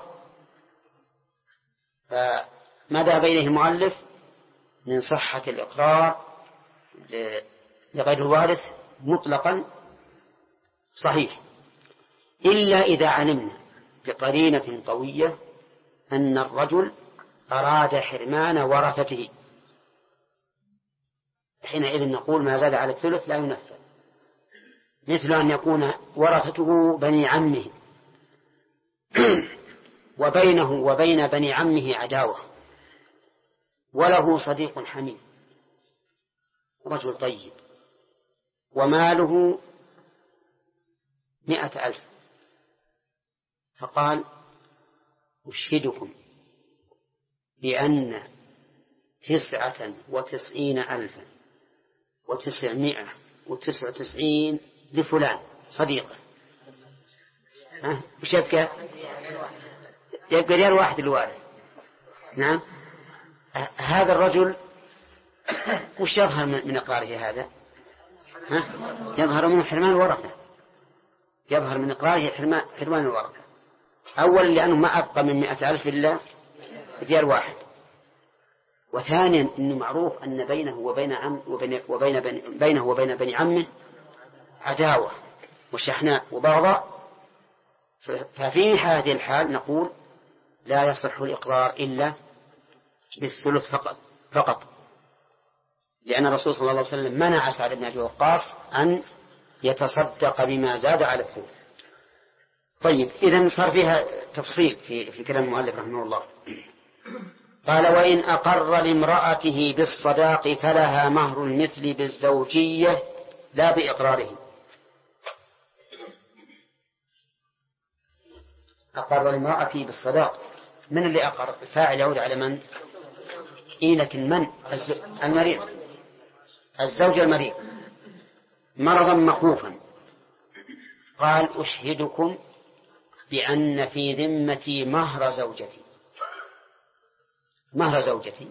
فما ذهب إليه المؤلف من صحة الإقرار لغير الوارث مطلقا صحيح، إلا إذا علمنا بقرينة قوية أن الرجل أراد حرمان ورثته، حينئذ نقول ما زاد على الثلث لا ينفذ، مثل أن يكون ورثته بني عمه وبينه وبين بني عمه عداوة، وله صديق حميم رجل طيب وماله 100,000، فقال أشهدكم بأن 99,999 لفلان صديقه. وش يبقى ريال واحد الوارث. نعم، هذا الرجل وش يظهر من إقراره هذا؟ يظهر منه حرمان الورثة، يظهر من إقراره حرمان الورثة. أولا لأنه ما أبقى من 100,000 إلا ريال واحد، وثانيا إنه معروف أن بينه وبين بني عمه عداوة وشحناء وبغضاء. ففي هذه الحال نقول لا يصح الإقرار إلا بالثلث فقط، لأن الرسول صلى الله عليه وسلم منع سعد بن أبي وقاص أن يتصدق بما زاد على الثلث. طيب، إذن صار فيها تفصيل في كلام المؤلف رحمه الله. قال: وإن أقر لامرأته بالصداق فلها مهر المثل بالزوجية لا بإقراره. أقر لامرأته بالصداق، من اللي أقر؟ الفاعل يعود على من؟ لكن من؟ المريض، الزوج المريض مرضا مخوفا. قال: أشهدكم بأن في ذمتي مهر زوجتي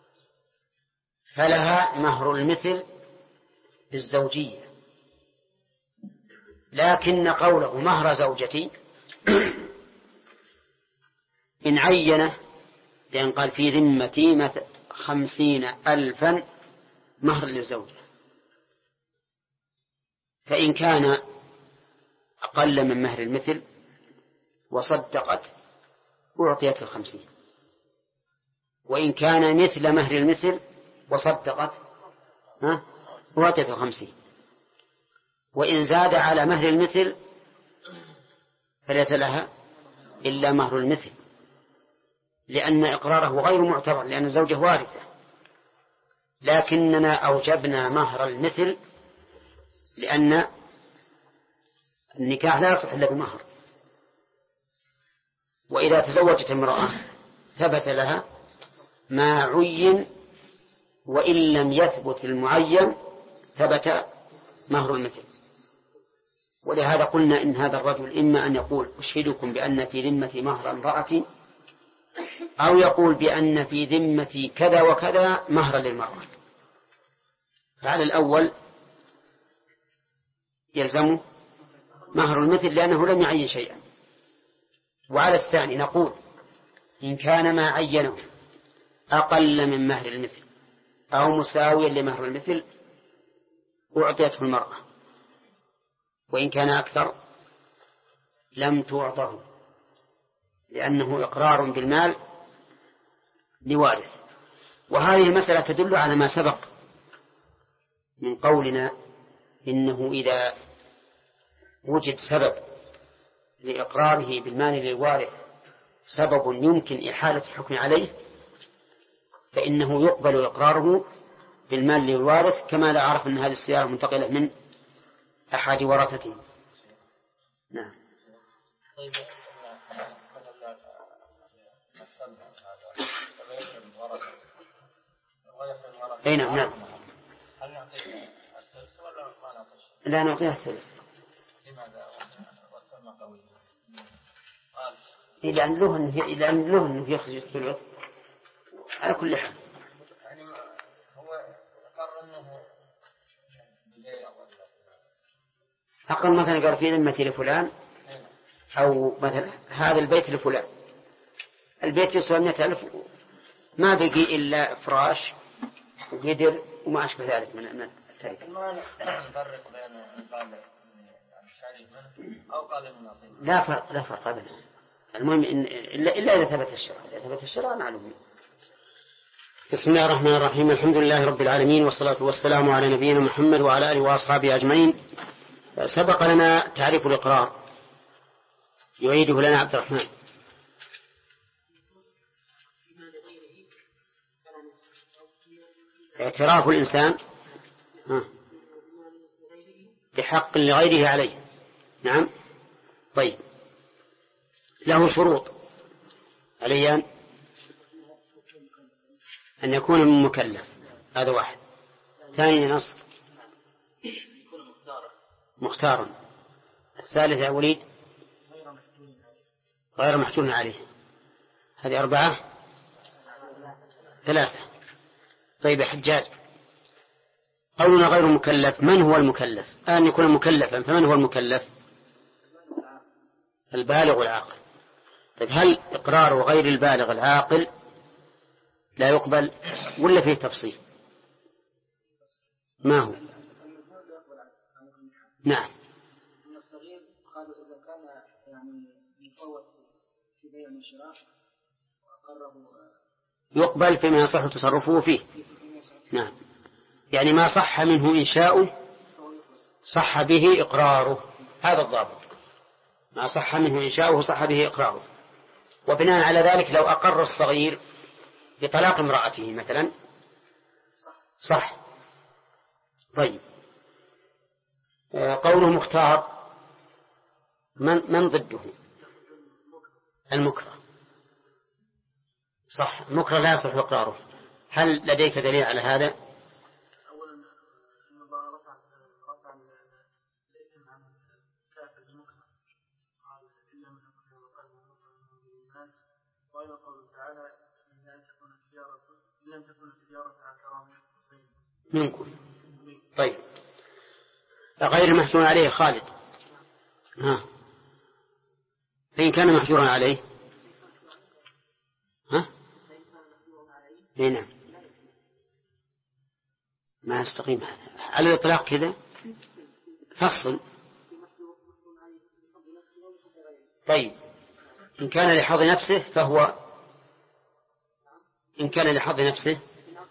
فلها مهر المثل بالزوجية. لكن قوله مهر زوجتي إن عينه، لأن قال في ذمتي 50,000 مهر للزوجة، فإن كان أقل من مهر المثل وصدقت أعطيت 50، وإن كان مثل مهر المثل وصدقت أعطيت 50، وإن زاد على مهر المثل فليس لها إلا مهر المثل، لأن إقراره غير معتبر، لأن الزوجة وارثة. لكننا أوجبنا مهر المثل لأن النكاح لا يصح إلا بمهر، وإذا تزوجت امرأة ثبت لها ما عين، وإن لم يثبت المعين ثبت مهر المثل. ولهذا قلنا إن هذا الرجل إما أن يقول: أشهدكم بأن في ذمتي مهر امرأتي، أو يقول بأن في ذمتي كذا وكذا مهرا للمرأة. فعلى الأول يلزمه مهر المثل لأنه لم يعين شيئا، وعلى الثاني نقول إن كان ما عينه أقل من مهر المثل أو مساويا لمهر المثل أعطيته المرأة، وإن كان أكثر لم تعطه، لأنه إقرار بالمال لوارث. وهذه المسألة تدل على ما سبق من قولنا إنه إذا وجد سبب لإقراره بالمال للوارث، سبب يمكن إحالة الحكم عليه، فإنه يقبل إقراره بالمال للوارث، كما لا أعرف أن هذه السيارة منتقلة من أحد ورثته. نعم. أي نعم. نعم. هل نعطيه الثلث ولا ما نعطيه؟ لا، نعطيه الثلث. لماذا؟ والثمة قوي. لأن له أنه يخرج الثلث على كل حال. يعني هو أقر أنه أقر مثلا قال في ذمتي لفلان، أو مثلا هذا البيت لفلان، البيت يسوى 100,000، ما بقي إلا فراش وقدر وما أشبه ذلك من التركة. ما نفرق بين القال الشريك منه أو قال المناطق. لا فرق أبدا. المهم إلا إذا ثبت الشرع. إذا ثبت الشرع معلوم. بسم الله الرحمن الرحيم. الحمد لله رب العالمين، والصلاة والسلام على نبينا محمد وعلى آله وأصحابه أجمعين. سبق لنا تعريف الإقرار، يعيده لنا عبد الرحمن. اعتراف الإنسان بحق لغيره عليه. نعم. طيب، له شروط عليه أن يكون مكلف، هذا واحد. ثاني نص مختارا. الثالث يا وليد غير محجور عليه. هذه 4. 3. طيب يا حجاج، قولنا غير مكلف، من هو المكلف؟ أن يكون مكلفا، فمن هو المكلف؟ البالغ العاقل. طيب، هل إقرار غير البالغ العاقل لا يقبل ولا فيه تفصيل؟ ما هو؟ نعم. الصغير قالوا إذا كان يعني مفوت في بيع وشراء وأقره يقبل فيما يصح تصرفه فيه. نعم، يعني ما صح منه إنشاؤه صح به إقراره، هذا الضابط. ما صح منه إنشاؤه صح به إقراره. وبناء على ذلك لو أقر الصغير بطلاق امرأته مثلا صح. طيب، قوله مختار من ضده؟ المكره. صح، المكره لا يصح إقراره. هل لديك دليل على هذا؟ أولا إن الله رفع الإثم عن كافر المكره، قال إلا من أكره وقلبه مطمئن بالإيمان، وأيضا قوله تعالى إن لم تكن تجارة عن كرام منكم. طيب، غير محجور عليه خالد. فإن كان محجورا عليه نعم، ما يستقيم هذا على الإطلاق كذا فصل. طيب، إن كان لحظ نفسه فهو إن كان لحظ نفسه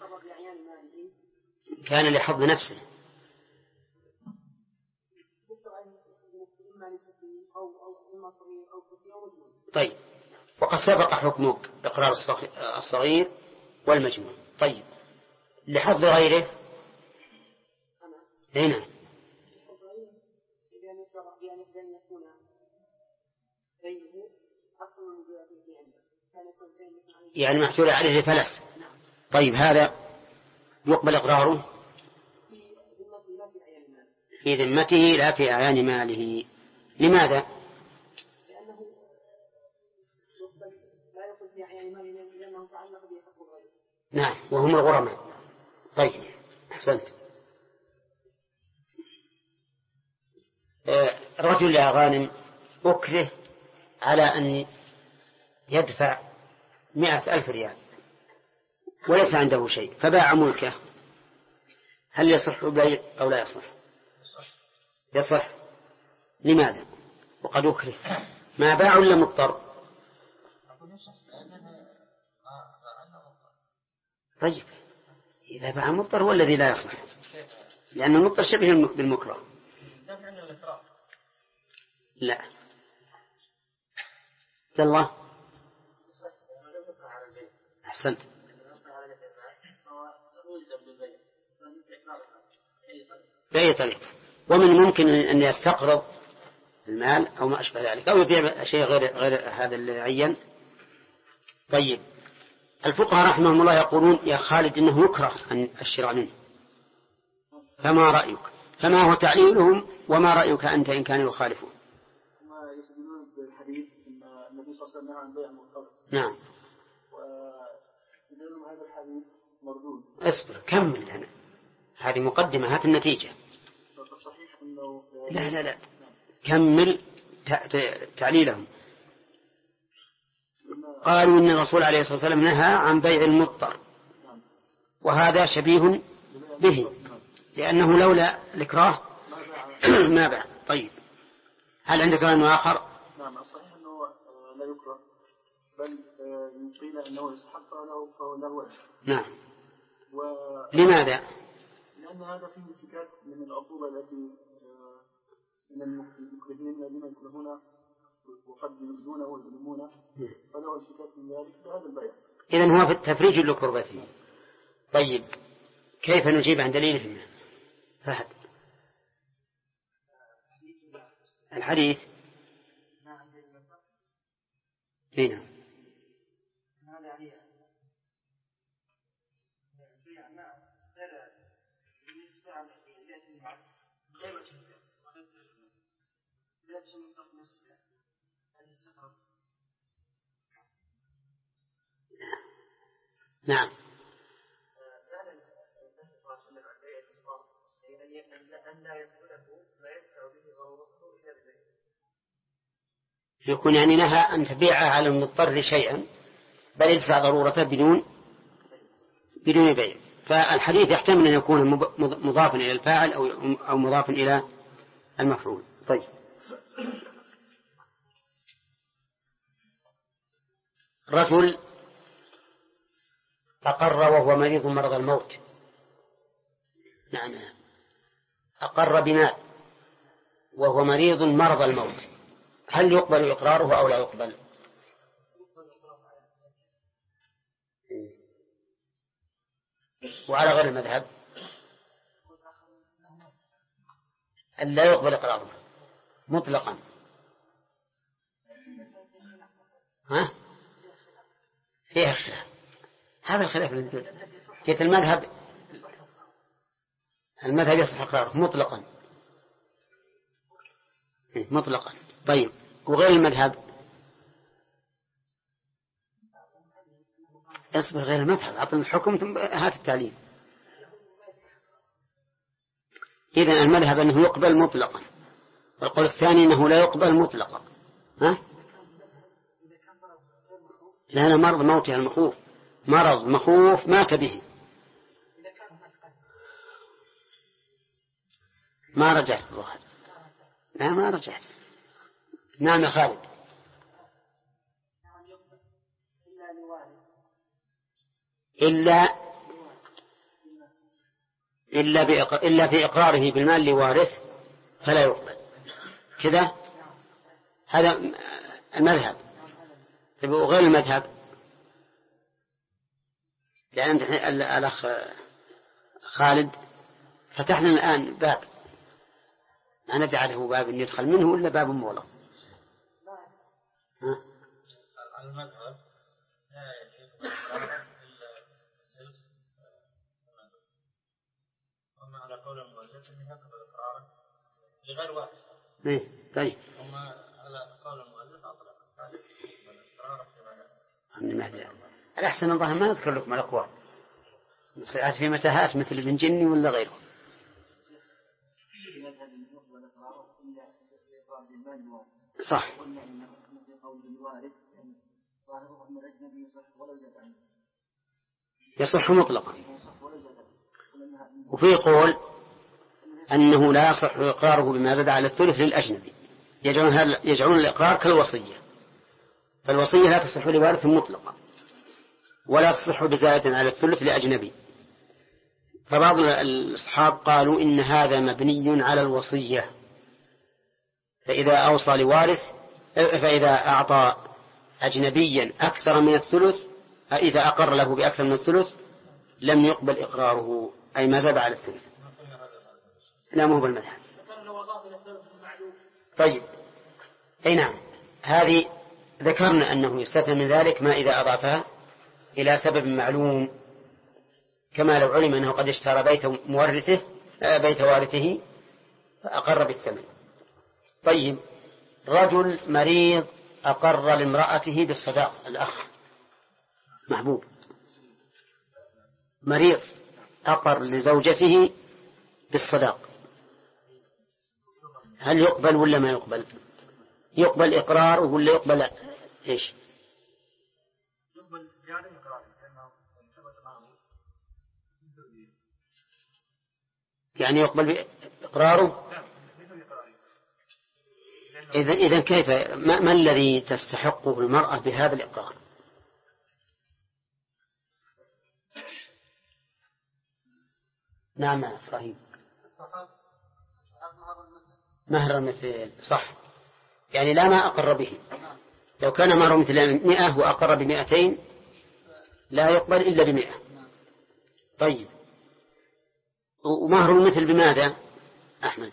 كان لحظ نفسه. طيب، وقد سبق حكمك إقرار الصغير والمجنون. طيب، لحظ غيره هنا يعني محجور عليه فلس. طيب، هذا يقبل إقراره في ذمته لا في أعيان ماله. لماذا؟ لأنه لا يقبل في أعيان ماله لأنه تعلق به حق الغير. نعم، وهم الغرماء. طيب، أحسنت. الرجل يا غانم أكره على أن يدفع 100,000 ريال وليس عنده شيء، فباع ملكه، هل يصح البيع أو لا يصح؟ يصح. لماذا؟ وقد أكره، ما باع ولا مضطر؟ طيب، إذا باع مضطر هو الذي لا يصح، لأن المضطر شبه بالمكره. لا الله، أحسنت. بأي طريقة. ومن ممكن أن يستقرض المال أو ما أشبه ذلك، أو يبيع شيء غير هذا اللي عين. طيب، الفقهاء رحمهم الله يقولون يا خالد إنه يكره عن الشراء منه، فما رأيك؟ فما هو تعليلهم وما رأيك أنت إن كانوا يخالفون؟ ما يستدلون بالحديث أن النبي صلى الله عليه وسلم عن بيع المنقذ. نعم، ويستدلون هذا الحديث مردود. اصبر كمل لنا، هذه مقدمة، هات النتيجة. صحيح أنه لا كمل تعليلهم. قالوا إن الرسول عليه الصلاة والسلام نهى عن بيع المضطر، وهذا شبيه به، لأنه لولا الإكراه ما باع. طيب، هل عندك كلام آخر؟ نعم، الصحيح أنه لا يكره، بل قيل أنه يستحق له فهو له. نعم. لماذا؟ لأن هذا فيه انفكاك من العقوبة التي من المكرهين الذين يكرهون وقد يؤذونه ويظلمونه، فله انفكاك من ذلك بهذا البيع. إذن هو في التفريج لكربته. طيب، كيف نجيب عن دليلهم؟ فهد الحديث هنا نعم. يكون يعني نهى أن تبيع على المضطر شيئا، بل يدفع ضرورته بدون بيع. فالحديث يحتمل أن يكون مضافا إلى الفاعل أو مضافا إلى المفعول. طيب، رجل أقر وهو مريض مرض الموت. نعم أقر بمال وهو مريض مرض الموت، هل يقبل إقراره أو لا يقبل؟ وعلى غير المذهب أن لا يقبل إقراره مطلقا. ها؟ فيها خلاف، هذا الخلاف الذي قلت المذهب يصح إقراره مطلقا مطلقا. طيب وغير المذهب اصبر، غير المذهب أعطنا الحكم ثم هات التعليل. إذن المذهب أنه يقبل مطلقا، والقول الثاني أنه لا يقبل مطلقا. ها؟ لا مرض موته المخوف، مرض مخوف مات به. ما رجعت الظاهر. لا ما رجعت. نعم يا خالد. إلا في إقراره بالمال لوارث فلا يقبل كذا. هذا المذهب. وغير المذهب لأن الأخ خالد فتحنا الآن باب ما نجعله باب يدخل منه إلا باب مغلق. المذهب لا يجب وما على قول المؤلف أنه يقبل إقراره لغير وارث. طيب. وما على قول المؤلف أطلق إقراره لغير. الأحسن الظاهر ما نذكر لكم الأقوال نصيحات في متاهات مثل ابن جني ولا غيره. صح. يصح مطلقا. وفي قول أنه لا يصح إقراره بما زاد على الثلث للأجنبي، يجعلون الإقرار كالوصية، فالوصية لا تصح لوارث مطلقا ولا تصح بزائد على الثلث لأجنبي. فبعض الأصحاب قالوا إن هذا مبني على الوصية، فإذا أوصى لوارث فإذا أعطى أجنبيا أكثر من الثلث، إذا أقر له بأكثر من الثلث لم يقبل إقراره، أي ما زاد على الثلث. لا مو بالمذهب. طيب أي نعم، هذه ذكرنا أنه يستثنى من ذلك ما إذا أضافها إلى سبب معلوم، كما لو علم أنه قد اشترى بيت وارثه فأقر بالثمن. طيب رجل مريض أقر لامرأته بالصداق، الأخ محبوب مريض أقر لزوجته بالصداق، هل يقبل ولا ما يقبل؟ يقبل إقراره ولا يقبل إيش؟ يعني يقبل إقراره. إذن كيف ما الذي تستحقه المرأة بهذا الإقرار؟ نعم إبراهيم. مهر مثل صح، يعني لا ما أقر به. لو كان مهر مثل 100 وأقر ب200 لا يقبل إلا ب100. طيب ومهر مثل بماذا أحمد؟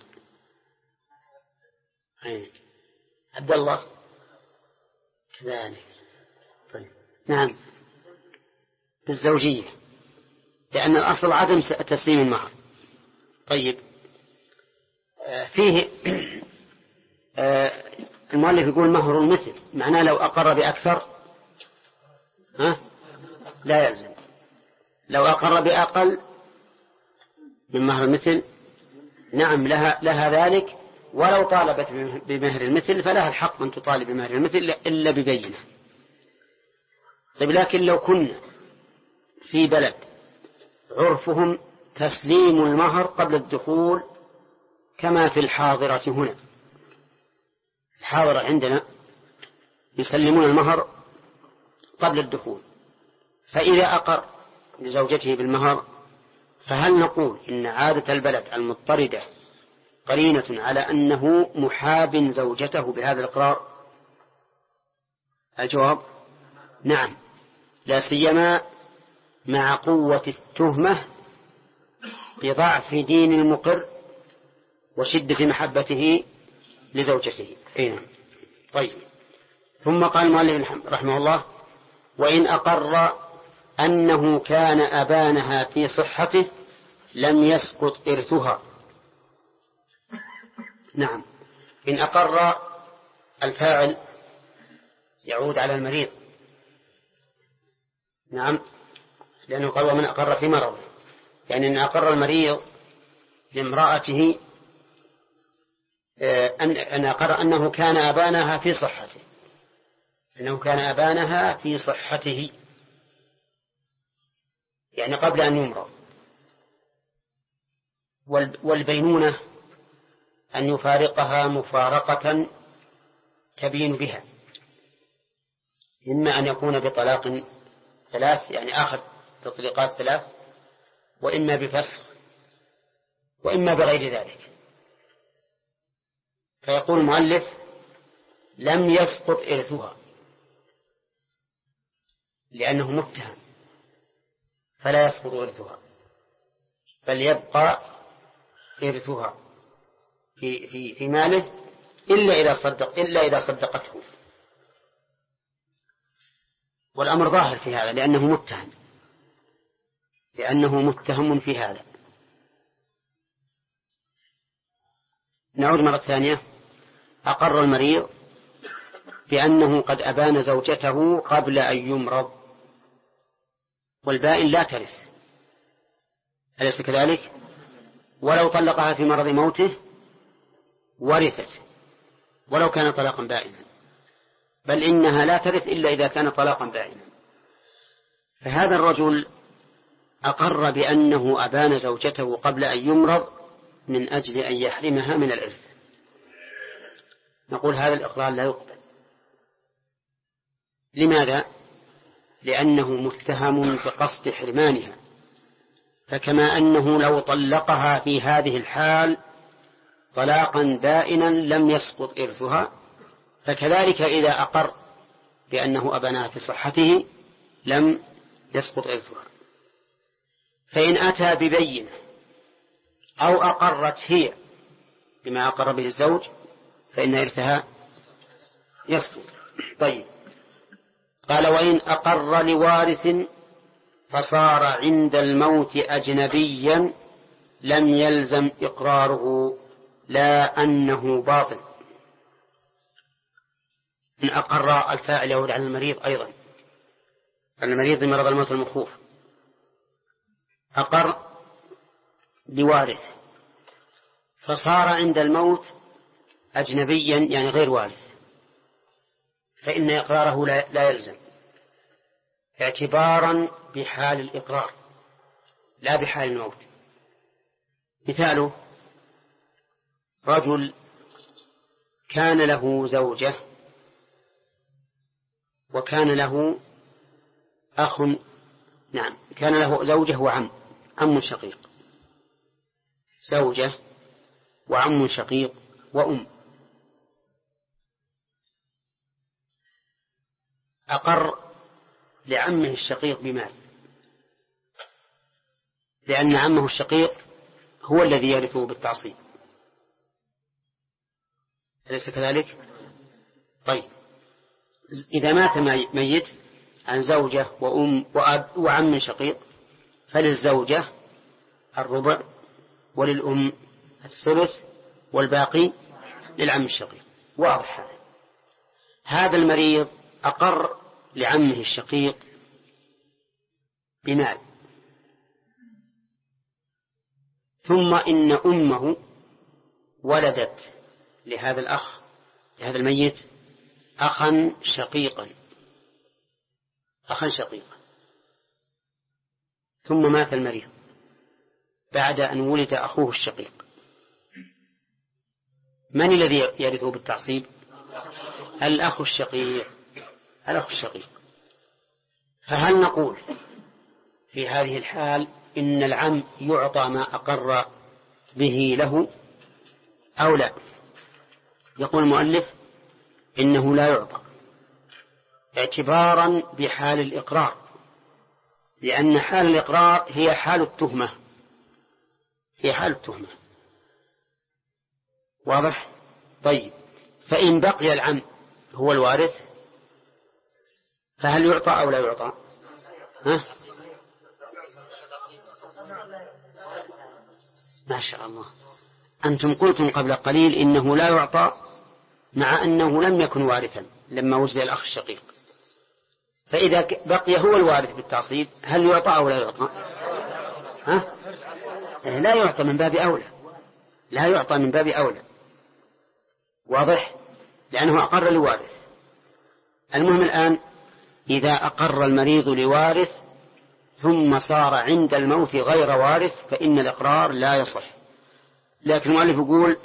عبد الله كذلك. طيب نعم بالزوجية، لأن الأصل عدم تسليم المهر. طيب فيه المؤلف يقول مهر المثل، معناه لو أقر بأكثر لا يلزم، لو أقر بأقل من مهر المثل نعم لها ذلك، ولو طالبت بمهر المثل فلها الحق أن تطالب بمهر المثل إلا ببينة. طيب لكن لو كنا في بلد عرفهم تسليم المهر قبل الدخول كما في الحاضرة هنا، الحاضرة عندنا يسلمون المهر قبل الدخول، فإذا أقر لزوجته بالمهر، فهل نقول إن عادة البلد المضطردة قرينة على أنه محاب زوجته بهذا الإقرار؟ الجواب نعم، لا سيما مع قوة التهمة بضعف دين المقر وشدة محبته لزوجته. طيب، ثم قال المؤلف رحمه الله: وإن أقر أنه كان أبانها في صحته لم يسقط إرثها. نعم، إن أقر الفاعل يعود على المريض. نعم، لأنه قال: ومن أقر في مرض، يعني إن أقر المريض لامرأته أن أقر أنه كان أبانها في صحته، أنه كان أبانها في صحته، يعني قبل أن يمرض. والبينونة أن يفارقها مفارقة تبين بها، إما أن يكون بطلاق 3، يعني آخر تطليقات 3، وإما بفسخ، وإما بغير ذلك. فيقول المؤلف: لم يسقط إرثها، لأنه متهم فلا يسقط إرثها، بل يبقى إرثها في ماله إلا إذا صدقته. والأمر ظاهر في هذا لأنه متهم في هذا. نعود مرة ثانية: أقر المريض بأنه قد أبان زوجته قبل أن يمرض، والبائن لا ترث، أليس كذلك؟ ولو طلقها في مرض موته ورثت ولو كان طلاقا بائنا، بل إنها لا ترث إلا إذا كان طلاقا بائنا. فهذا الرجل أقر بأنه أبان زوجته قبل أن يمرض من أجل أن يحرمها من الإرث. نقول: هذا الإقرار لا يقبل. لماذا؟ لأنه متهم بقصد حرمانها، فكما أنه لو طلقها في هذه الحال طلاقا بائنا لم يسقط إرثها، فكذلك إذا أقر بأنه أبناها في صحته لم يسقط إرثها. فإن أتى ببينة أو أقرت هي بما أقر به الزوج فإن إرثها يسقط. طيب، قال: وإن أقر لوارث فصار عند الموت أجنبيا لم يلزم إقراره، لا أنه باطل. إن أقر الفاعل يعود على المريض أيضا، المريض بمرض الموت المخوف. أقر لوارث فصار عند الموت أجنبيا، يعني غير وارث، فإن إقراره لا يلزم، اعتبارا بحال الإقرار لا بحال الموت. مثاله: رجل كان له زوجة وكان له أخ، نعم، كان له زوجة عم شقيق، زوجة وعم شقيق وأم. أقر لعمه الشقيق بمال، لأن عمه الشقيق هو الذي يرثه بالتعصيب، أليس كذلك؟ طيب، إذا مات ميت عن زوجة وأم وأب وعم شقيق فللزوجة الربع وللأم الثلث والباقي للعم الشقيق. واضح. هذا المريض أقر لعمه الشقيق بمال، ثم إن أمه ولدت لهذا الأخ، لهذا الميت، أخا شقيقا، ثم مات المريض بعد أن ولد أخوه الشقيق. من الذي يرثه بالتعصيب؟ الأخ الشقيق. فهل نقول في هذه الحال إن العم يعطى ما أقر به له أو لا. يقول المؤلف إنه لا يعطى اعتبارا بحال الإقرار، لأن حال الإقرار هي حال التهمة، هي حال التهمة. واضح؟ طيب، فإن بقي العم هو الوارث فهل يعطى أو لا يعطى؟ ما شاء الله، أنتم قلتم قبل قليل إنه لا يعطى مع أنه لم يكن وارثا لما وجد الأخ الشقيق، فإذا بقي هو الوارث بالتعصيب هل يعطى أو لا يعطى؟ لا يعطى من باب أولى، لا يعطى من باب أولى. واضح؟ لأنه أقر لوارث. المهم الآن إذا أقر المريض لوارث ثم صار عند الموت غير وارث فإن الإقرار لا يصح. لكن المؤلف يقول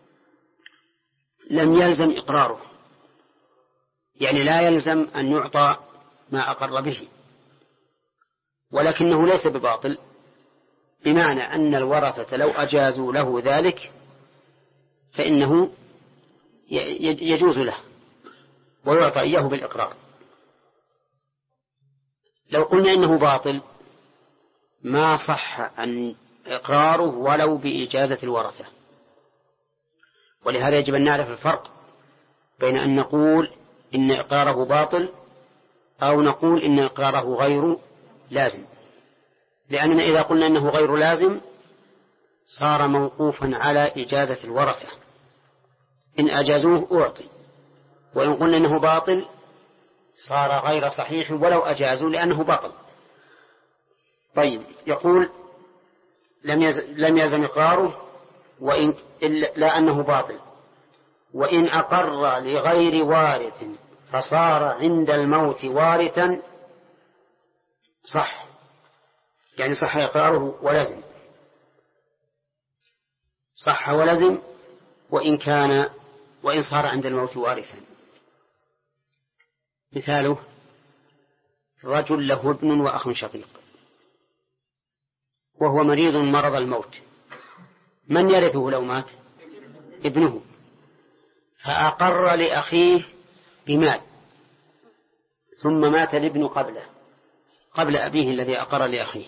لم يلزم إقراره، يعني لا يلزم أن يعطى ما أقر به، ولكنه ليس بباطل، بمعنى أن الورثة لو أجازوا له ذلك فإنه يجوز له ويعطى إياه بالإقرار. لو قلنا إنه باطل ما صح أن إقراره ولو بإجازة الورثة. ولهذا يجب أن نعرف الفرق بين أن نقول إن إقراره باطل أو نقول إن إقراره غير لازم، لأننا إذا قلنا إنه غير لازم صار موقوفا على إجازة الورثة، إن أجازوه أعطي، وإن قلنا إنه باطل صار غير صحيح ولو أجازوا لأنه باطل. طيب، يقول لم يلزم إقراره وإن لا أنه باطل، وإن أقر لغير وارث فصار عند الموت وارثا صح، يعني صح إقراره ولزم، صح ولزم وإن صار عند الموت وارثا. مثاله رجل له ابن وأخ شقيق وهو مريض مرض الموت، من يرثه لو مات؟ ابنه، فأقر لأخيه بمال ثم مات الابن قبل أبيه الذي أقر لأخيه،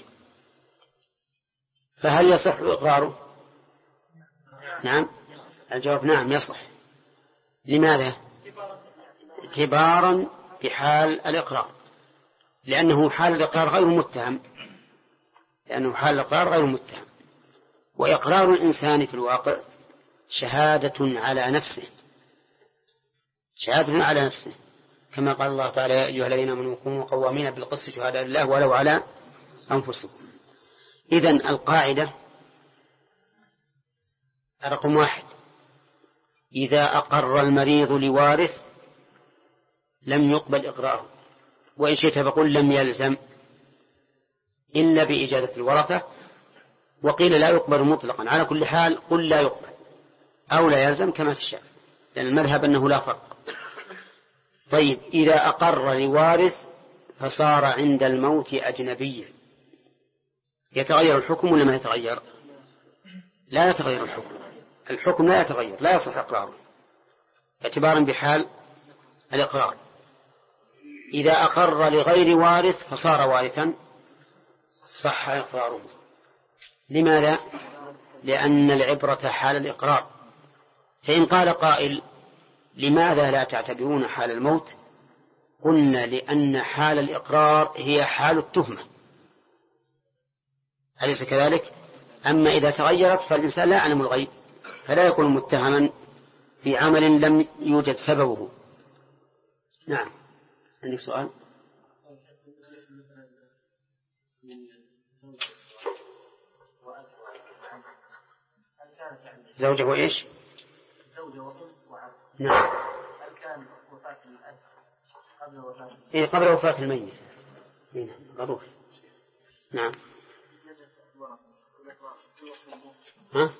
فهل يصح إقراره؟ نعم، الجواب نعم يصح. لماذا؟ اعتبارا بحال الإقرار، لأنه حال الإقرار غير متهم، وإقرار الإنسان في الواقع شهادة على نفسه، كما قال الله تعالى يا أيها الذين آمنوا كونوا قوامين بالقسط شهداء لله ولو على أنفسكم. إذن القاعدة رقم 1: إذا أقر المريض لوارث لم يقبل إقراره، وإن شئت فقل لم يلزم إلا بإجازة الورثة، وقيل لا يقبل مطلقا. على كل حال قل لا يقبل أو لا يلزم كما تشاء، لأن المذهب أنه لا فرق. طيب، إذا أقر لوارث فصار عند الموت أجنبيا، يتغير الحكم ولا ما يتغير؟ لا يتغير الحكم لا يتغير، لا يصح إقراره اعتبارا بحال الإقرار. إذا أقر لغير وارث فصار وارثا صح إقراره. لماذا؟ لأن العبرة حال الإقرار. فإن قال قائل لماذا لا تعتبرون حال الموت؟ قلنا لأن حال الإقرار هي حال التهمة، أليس كذلك؟ أما إذا تغيرت فالإنسان لا يعلم الغيب، فلا يكون متهما في عمل لم يوجد سببه. نعم، عندك سؤال؟ زوجة وإيش؟ زوجة وأم وعبد. نعم. هل كان وفاة الأب قبل وفاة؟ إيه، قبل وفاة الميت. ضروري. نعم. ها؟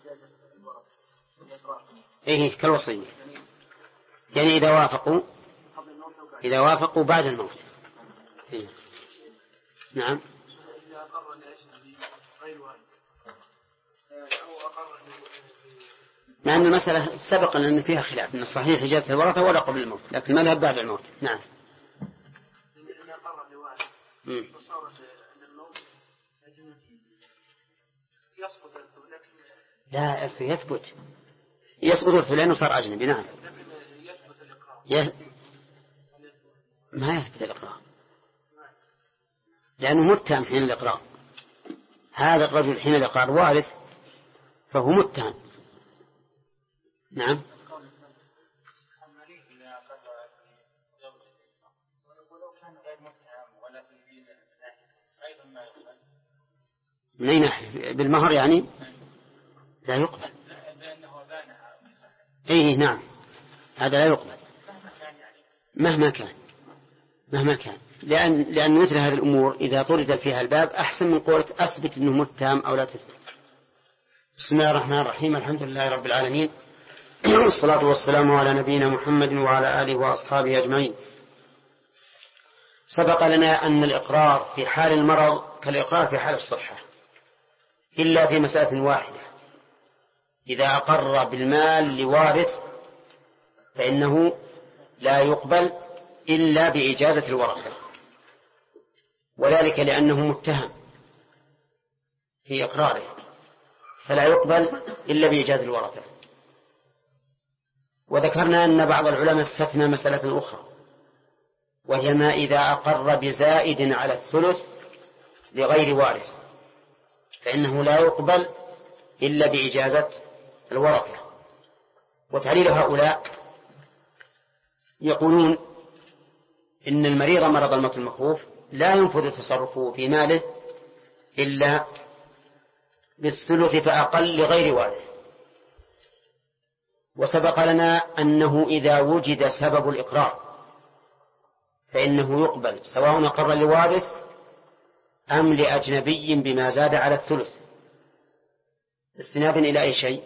إيه كالوصية، يعني إذا وافقوا بعد الموت. إيه. نعم. إذا أقر لأجنبي غير واحد أو أقر مع أن المسألة سبق أن فيها خلاف من الصحيح إجازة الورثة ولا قبل الموت، لكن المذهب بعد الموت. نعم. إذا أقر لواحد فصارت عند الموت أجنبي يسقط لكن لا يسقط الفلان وصار أجنبي. نعم. لكن يثبت الإقرار ما يثبت الإقرار لأنه متهم حين الإقرار. هذا الرجل حين الإقرار وارث فهو متهم. نعم. من أي ناحية؟ بالمهر يعني لا يقبل. أي نعم، هذا لا يقبل مهما كان لأن مثل هذه الأمور إذا طرد فيها الباب أحسن من قولة أثبت أنه متهم أو لا تثبت. بسم الله الرحمن الرحيم. الحمد لله رب العالمين، والصلاة والسلام على نبينا محمد وعلى آله وأصحابه أجمعين. سبق لنا أن الإقرار في حال المرض كالإقرار في حال الصحة، إلا في مسألة واحدة: إذا أقر بالمال لوارث فإنه لا يقبل إلا بإجازة الورثة، وذلك لأنه متهم في إقراره فلا يقبل إلا بإجازة الورثة. وذكرنا أن بعض العلماء استثنى مسألة أخرى، وهي ما إذا أقر بزائد على الثلث لغير وارث فإنه لا يقبل إلا بإجازة الورثة. وتعليل هؤلاء يقولون إن المريض مرض الموت المخوف لا ينفذ تصرفه في ماله إلا بالثلث فأقل لغير وارث. وسبق لنا أنه إذا وجد سبب الإقرار فإنه يقبل سواء أقر لوارث أم لأجنبي بما زاد على الثلث، استنادا إلى أي شيء؟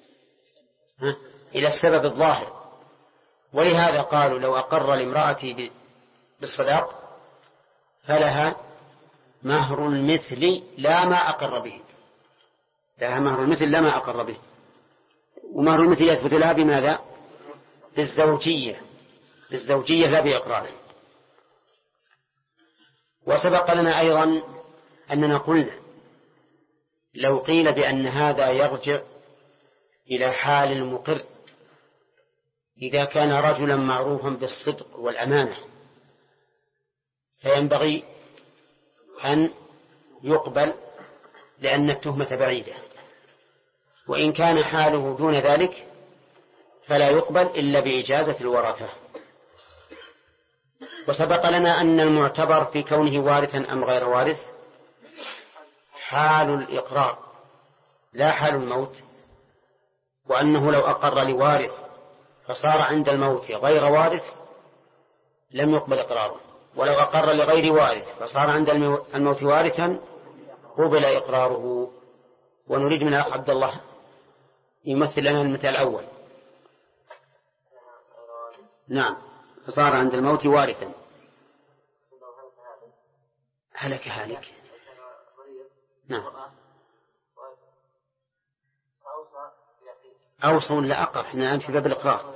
إلى السبب الظاهر. ولهذا قالوا لو أقر لامرأتي بالصداق فلها مهر المثل لا ما أقر به، لها مهر المثل لا ما أقر به. ومهر المثل يثبت لها بماذا؟ بالزوجية لا بإقراره. وسبق لنا أيضا أننا قلنا لو قيل بأن هذا يرجع إلى حال المقر إذا كان رجلا معروفا بالصدق والأمانة فينبغي أن يقبل لأن التهمة بعيدة، وإن كان حاله دون ذلك فلا يقبل إلا بإجازة الورثة. وسبق لنا أن المعتبر في كونه وارثا أم غير وارث حال الإقرار لا حال الموت، وأنه لو أقر لوارث فصار عند الموت غير وارث لم يقبل إقراره، ولو أقر لغير وارث فصار عند الموت وارثا قبل إقراره. ونريد من الأخ عبد الله يمثل لنا المثال الأول. نعم، فصار عند الموت وارثا. هلك. نعم. أوصى ولا أقر؟ احنا الآن في باب الإقرار.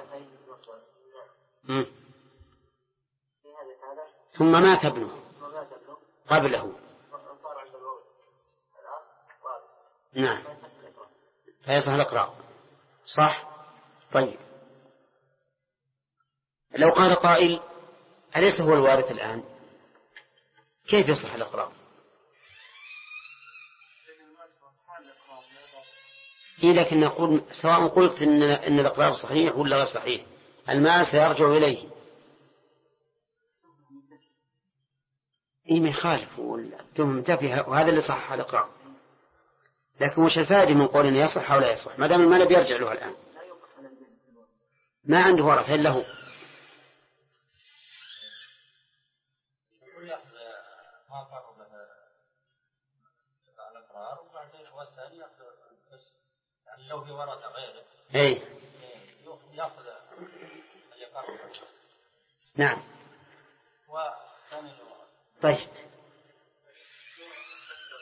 ثم مات ابنه قبله. نعم، فيصح الإقرار. صح. طيب، لو قال قائل أليس هو الوارث الآن؟ كيف يصح الإقرار؟ لكن نقول سواء قلت إن الإقرار صحيح ولا غير صحيح المال سيرجع إليه. من خالف والتهم تافهة، وهذا اللي صح الإقرار. لكن وش الفائدة من قول إنه يصح أو لا يصح ما دام المال بيرجع له الآن؟ ما عنده ورث إلا هو. لو في ورثة غيره يأخذ نعم. طيب،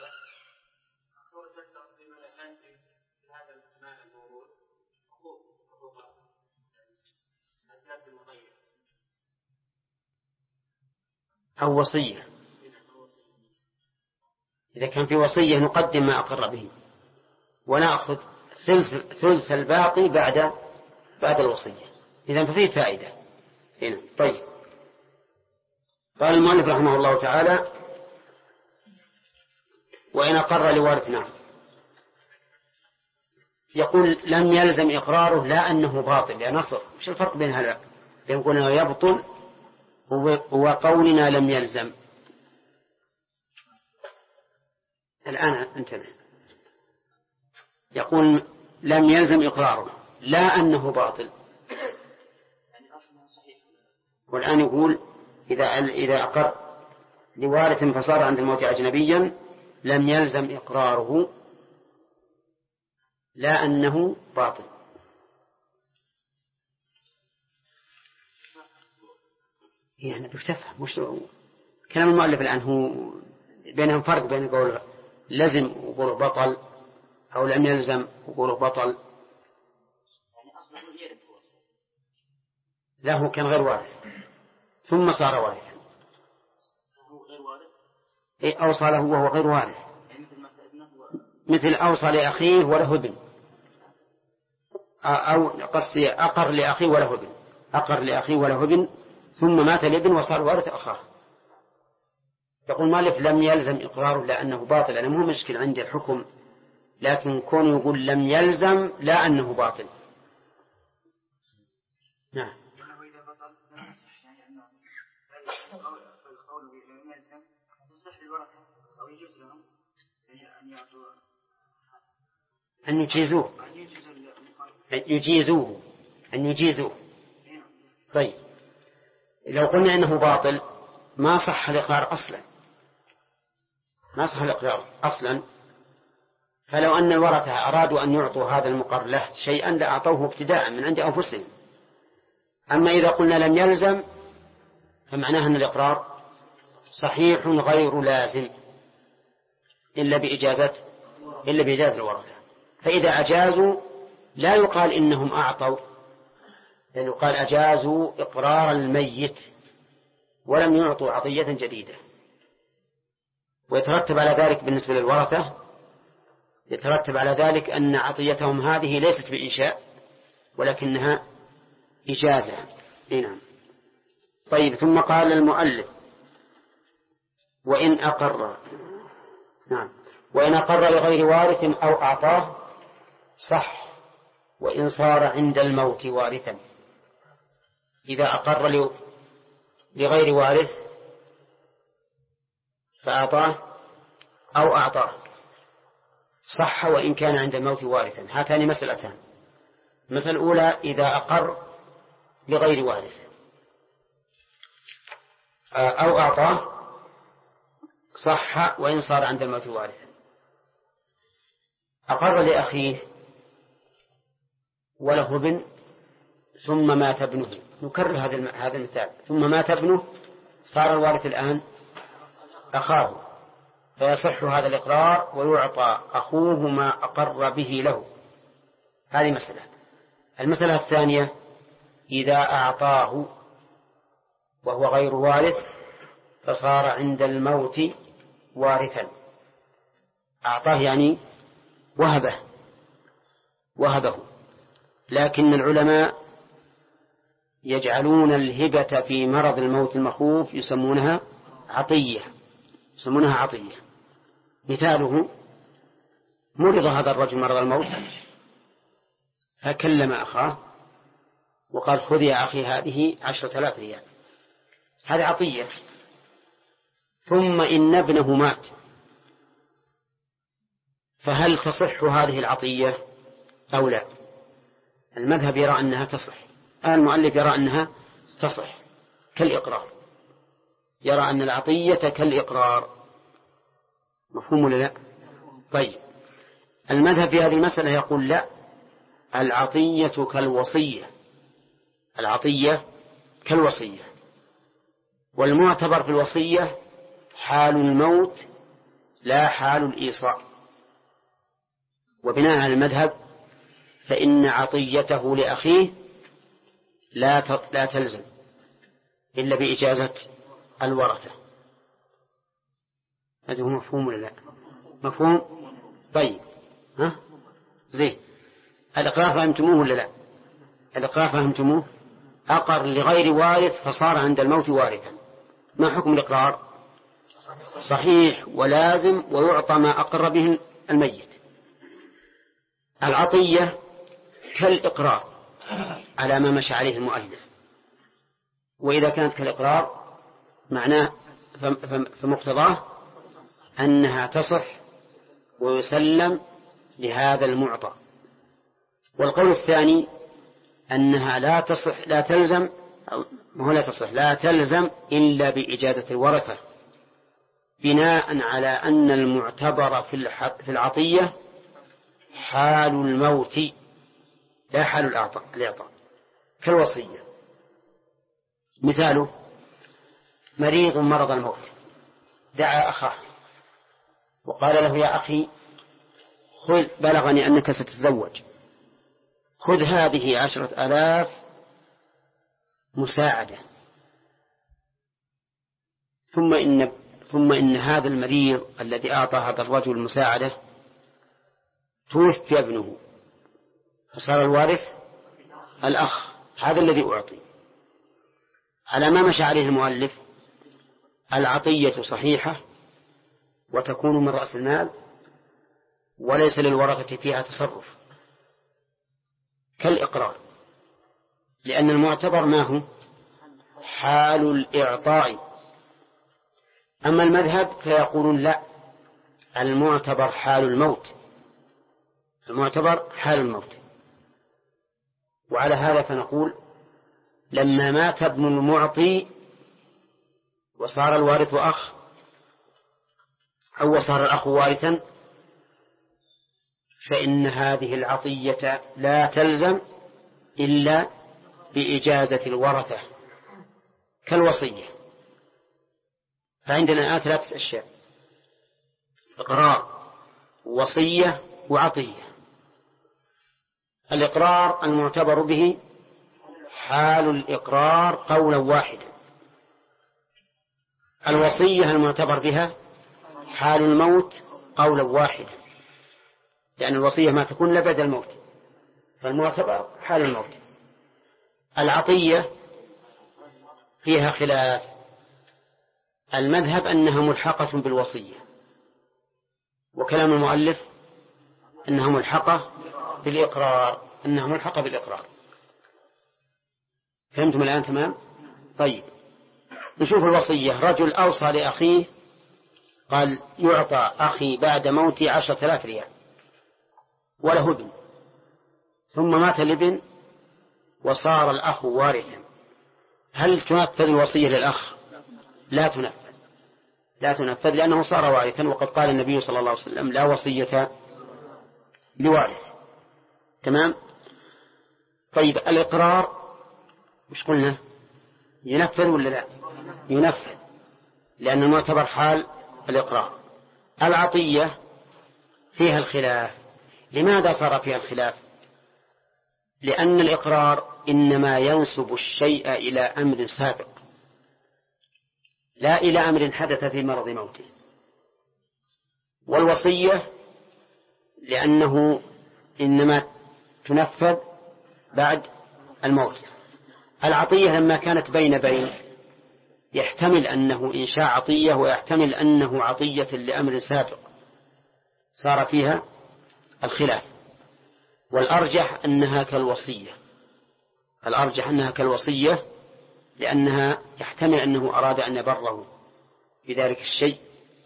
أو وصية. إذا كان في وصية نقدم ما أقر به ونأخذ ثلث الباقي بعد الوصية. إذن ففيه فائدة هنا. طيب، قال المؤلف رحمه الله تعالى: وإن أقر لوارثنا، يقول لم يلزم إقراره لا أنه باطل، يا نصر. مش الفرق بين هذا، بين قولنا يبطل وقولنا لم يلزم؟ الآن انتبه، يقول لم يلزم إقراره لا أنه باطل، والآن يقول إذا أقر لوارث فصار عند الموت أجنبيا لم يلزم إقراره لا أنه باطل. يعني بتفهم مش كلام المؤلف الآن هو بينهم فرق بين قول لزم وقوله بطل أو لم يلزم وقوله بطل. له كان غير وارث ثم صار وارثا، أوصى له وهو غير وارث، مثل أوصى لأخيه وله ابن، أو قصدي أقر لأخيه وله ابن ثم مات الابن وصار وارث أخاه. يقول مالك لم يلزم إقراره لأنه باطل. أنا مو مشكل عندي الحكم، لكن كون يقول لم يلزم لا أنه باطل. نعم. أن يجيزوه. طيب، لو قلنا إنه باطل ما صح الإقرار أصلا، فلو أن الورثة أرادوا أن يعطوا هذا المقر له شيئا لأعطوه ابتداء من عند أنفسهم. أما إذا قلنا لم يلزم فمعناه أن الإقرار صحيح غير لازم إلا بإجازة الورثة. فإذا أجازوا لا يقال إنهم أعطوا، لأنه قال أجازوا إقرار الميت ولم يعطوا عطية جديدة. ويترتب على ذلك بالنسبة للورثة، يترتب على ذلك أن عطيتهم هذه ليست بإنشاء ولكنها إجازة. نعم. طيب، ثم قال المؤلف وإن أقر لغير وارث أو أعطاه صح وإن صار عند الموت وارثا. إذا أقر لغير وارث فأعطاه أو أعطاه صح وإن كان عند الموت وارثا. هاتان مسألتان. المسألة الأولى إذا أقر لغير وارث أو أعطاه صح وإن صار عند الموت وارثا. أقر لأخيه وله ابن ثم مات ابنه، نكرر هذا المثال، ثم مات ابنه صار الوارث الآن أخاه، فيصح هذا الإقرار ويعطى أخوه ما أقر به له. هذه مسألة. المسألة الثانية إذا أعطاه وهو غير وارث فصار عند الموت وارثا. أعطاه يعني وهبه، لكن العلماء يجعلون الهبة في مرض الموت المخوف يسمونها عطية. مثاله مرض هذا الرجل مرض الموت فكلم أخاه وقال خذ يا أخي هذه 10,000 ريال، هذه عطية. ثم إن ابنه مات، فهل تصح هذه العطية أو لا؟ المذهب يرى أنها تصح، المؤلف يرى أنها تصح كالإقرار، يرى أن العطية كالإقرار. مفهوم ولا لا؟ طيب، المذهب في هذه المسألة يقول لا، العطية كالوصية، والمعتبر في الوصية حال الموت لا حال الإيصاء. وبناء على المذهب فإن عطيته لأخيه لا تلزم إلا بإجازة الورثة، هذا هو مفهوم ولا لا؟ مفهوم. طيب ها زين. الإقرار فهمتموه ولا لا؟ الإقرار فهمتموه. أقر لغير وارث فصار عند الموت وارثا. ما حكم الإقرار؟ صحيح ولازم ويعطى ما أقر به الميت. العطية كالإقرار على ما مشى عليه المؤلف، وإذا كانت كالإقرار معناه فمقتضاه أنها تصح ويسلم لهذا المعطى. والقول الثاني أنها لا تلزم إلا بإجازة الورثة، بناء على أن المعتبر في العطية حال الموت لا حال الإعطاء، كالوصية. مثاله مريض مرض الموت دعا أخاه وقال له يا أخي خذ، بلغني أنك ستتزوج، خذ هذه 10,000 مساعدة، ثم إن هذا المريض الذي أعطى هذا الرجل المساعدة توفي ابنه، فصار الوارث الأخ، هذا الذي أعطي. على ما مشى عليه المؤلف العطية صحيحة وتكون من رأس المال وليس للورثة فيها تصرف، كالإقرار، لأن المعتبر ما هو حال الإعطاء. أما المذهب فيقولون لا، المعتبر حال الموت، المعتبر حال الموت. وعلى هذا فنقول لما مات ابن المعطي وصار الوارث أخ أو صار الأخ وارثا، فإن هذه العطية لا تلزم إلا بإجازة الورثة، كالوصية. فعندنا الآن 3 أشياء: إقرار ووصية وعطية. الإقرار المعتبر به حال الإقرار قولا واحدا، الوصية المعتبر بها حال الموت قولا واحدا، لأن الوصية ما تكون إلا بعد الموت، فالمعتبر حال الموت. العطية فيها خلاف، المذهب أنها ملحقة بالوصية، وكلام المؤلف أنها ملحقة بالإقرار، أنها ملحقة بالإقرار. فهمتم الآن تمام؟ طيب نشوف الوصية. رجل أوصى لأخيه قال يعطى أخي بعد موتي 10,000 ريال وله ابن، ثم مات الابن وصار الأخ وارثا، هل تنفذ الوصية للأخ؟ لا تنفذ لأنه صار وارثا، وقد قال النبي صلى الله عليه وسلم لا وصية لوارث. تمام. طيب الإقرار مش قلنا ينفذ ولا لا؟ ينفذ، لأن المعتبر حال الإقرار. العطية فيها الخلاف. لماذا صار فيها الخلاف؟ لأن الإقرار إنما ينسب الشيء إلى أمر سابق لا إلى أمر حدث في مرض موته. والوصية لأنه إنما تنفذ بعد الموت. العطية لما كانت بين يحتمل أنه إنشاء عطية ويحتمل أنه عطية لأمر سابق، صار فيها الخلاف. والأرجح أنها كالوصية، لأنها يحتمل أنه أراد أن يبره بذلك الشيء.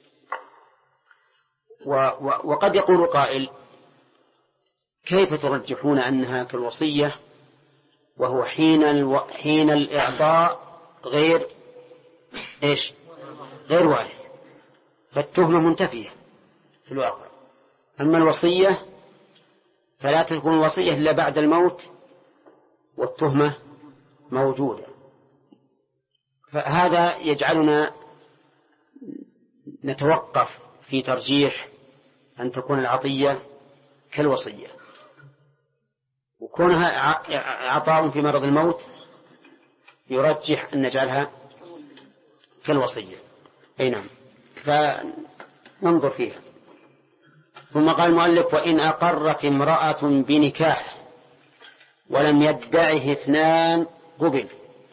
وقد يقول قائل كيف ترجحون أنها كالوصية وهو حين الإعطاء غير وارث، فالتهمة منتفية في الواقع. أما الوصية فلا تكون الوصية إلا بعد الموت والتهمة موجودة. فهذا يجعلنا نتوقف في ترجيح أن تكون العطية كالوصية، وكونها عطاء في مرض الموت يرجح أن نجعلها كالوصية. أي نعم. ننظر فيها. ثم قال المؤلف: وإن أقرت امرأة بنكاح ولم يدعه اثنان قبل.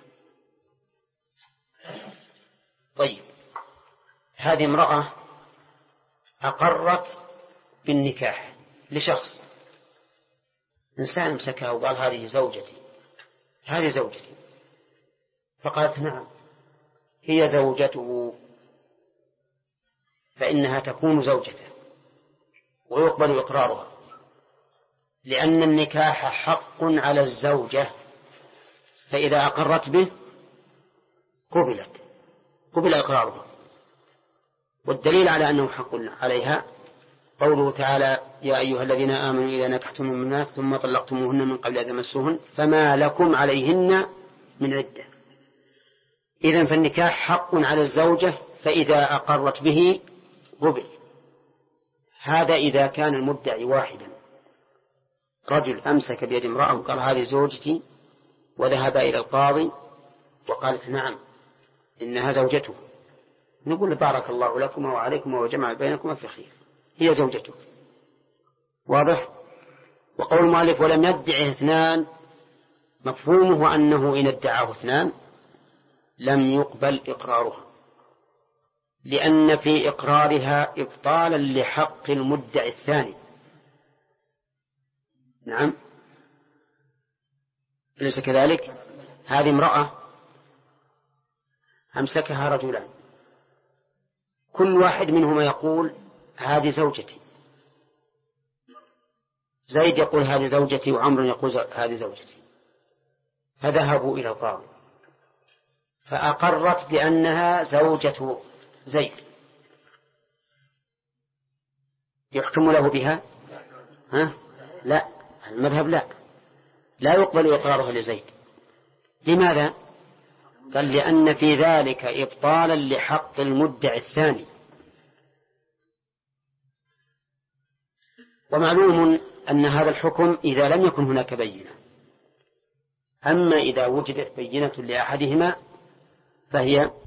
طيب، هذه امرأة أقرت بالنكاح لشخص، إنسان امسكها وقال هذه زوجتي، هذه زوجتي، فقالت نعم هي زوجته، فإنها تكون زوجته ويقبل إقرارها، لأن النكاح حق على الزوجة، فإذا أقرت به قبل إقرارها. والدليل على أنه حق عليها قوله تعالى: يا أيها الذين آمنوا إذا نكحتم المؤمنات ثم طلقتموهن من قبل أن تمسوهن فما لكم عليهن من عدة. إذن فالنكاح حق على الزوجة، فإذا أقرت به قبل. هذا إذا كان المدعي واحدا، رجل أمسك بيد امرأة وقال هذه زوجتي، وذهب إلى القاضي وقالت نعم إنها زوجته، نقول بارك الله لكما وعليكما وجمع بينكما في خير، هي زوجته. واضح؟ وقول المؤلف: ولم يدعه اثنان، مفهومه أنه إن ادعاه اثنان لم يقبل إقرارها، لأن في إقرارها إبطالا لحق المدعي الثاني. نعم، أليس كذلك؟ هذه امرأة أمسكها رجلان، كل واحد منهما يقول هذه زوجتي، زيد يقول هذه زوجتي وعمر يقول هذه زوجتي، فذهبوا إلى القاضي فأقرت بأنها زوجة زيد، يحكم له بها؟ لا، المذهب لا يقبل إقرارها لزيد. لماذا؟ قال لأن في ذلك إبطالا لحق المدعي الثاني. ومعلوم أن هذا الحكم إذا لم يكن هناك بينة، أما إذا وجدت بينة لأحدهما فهي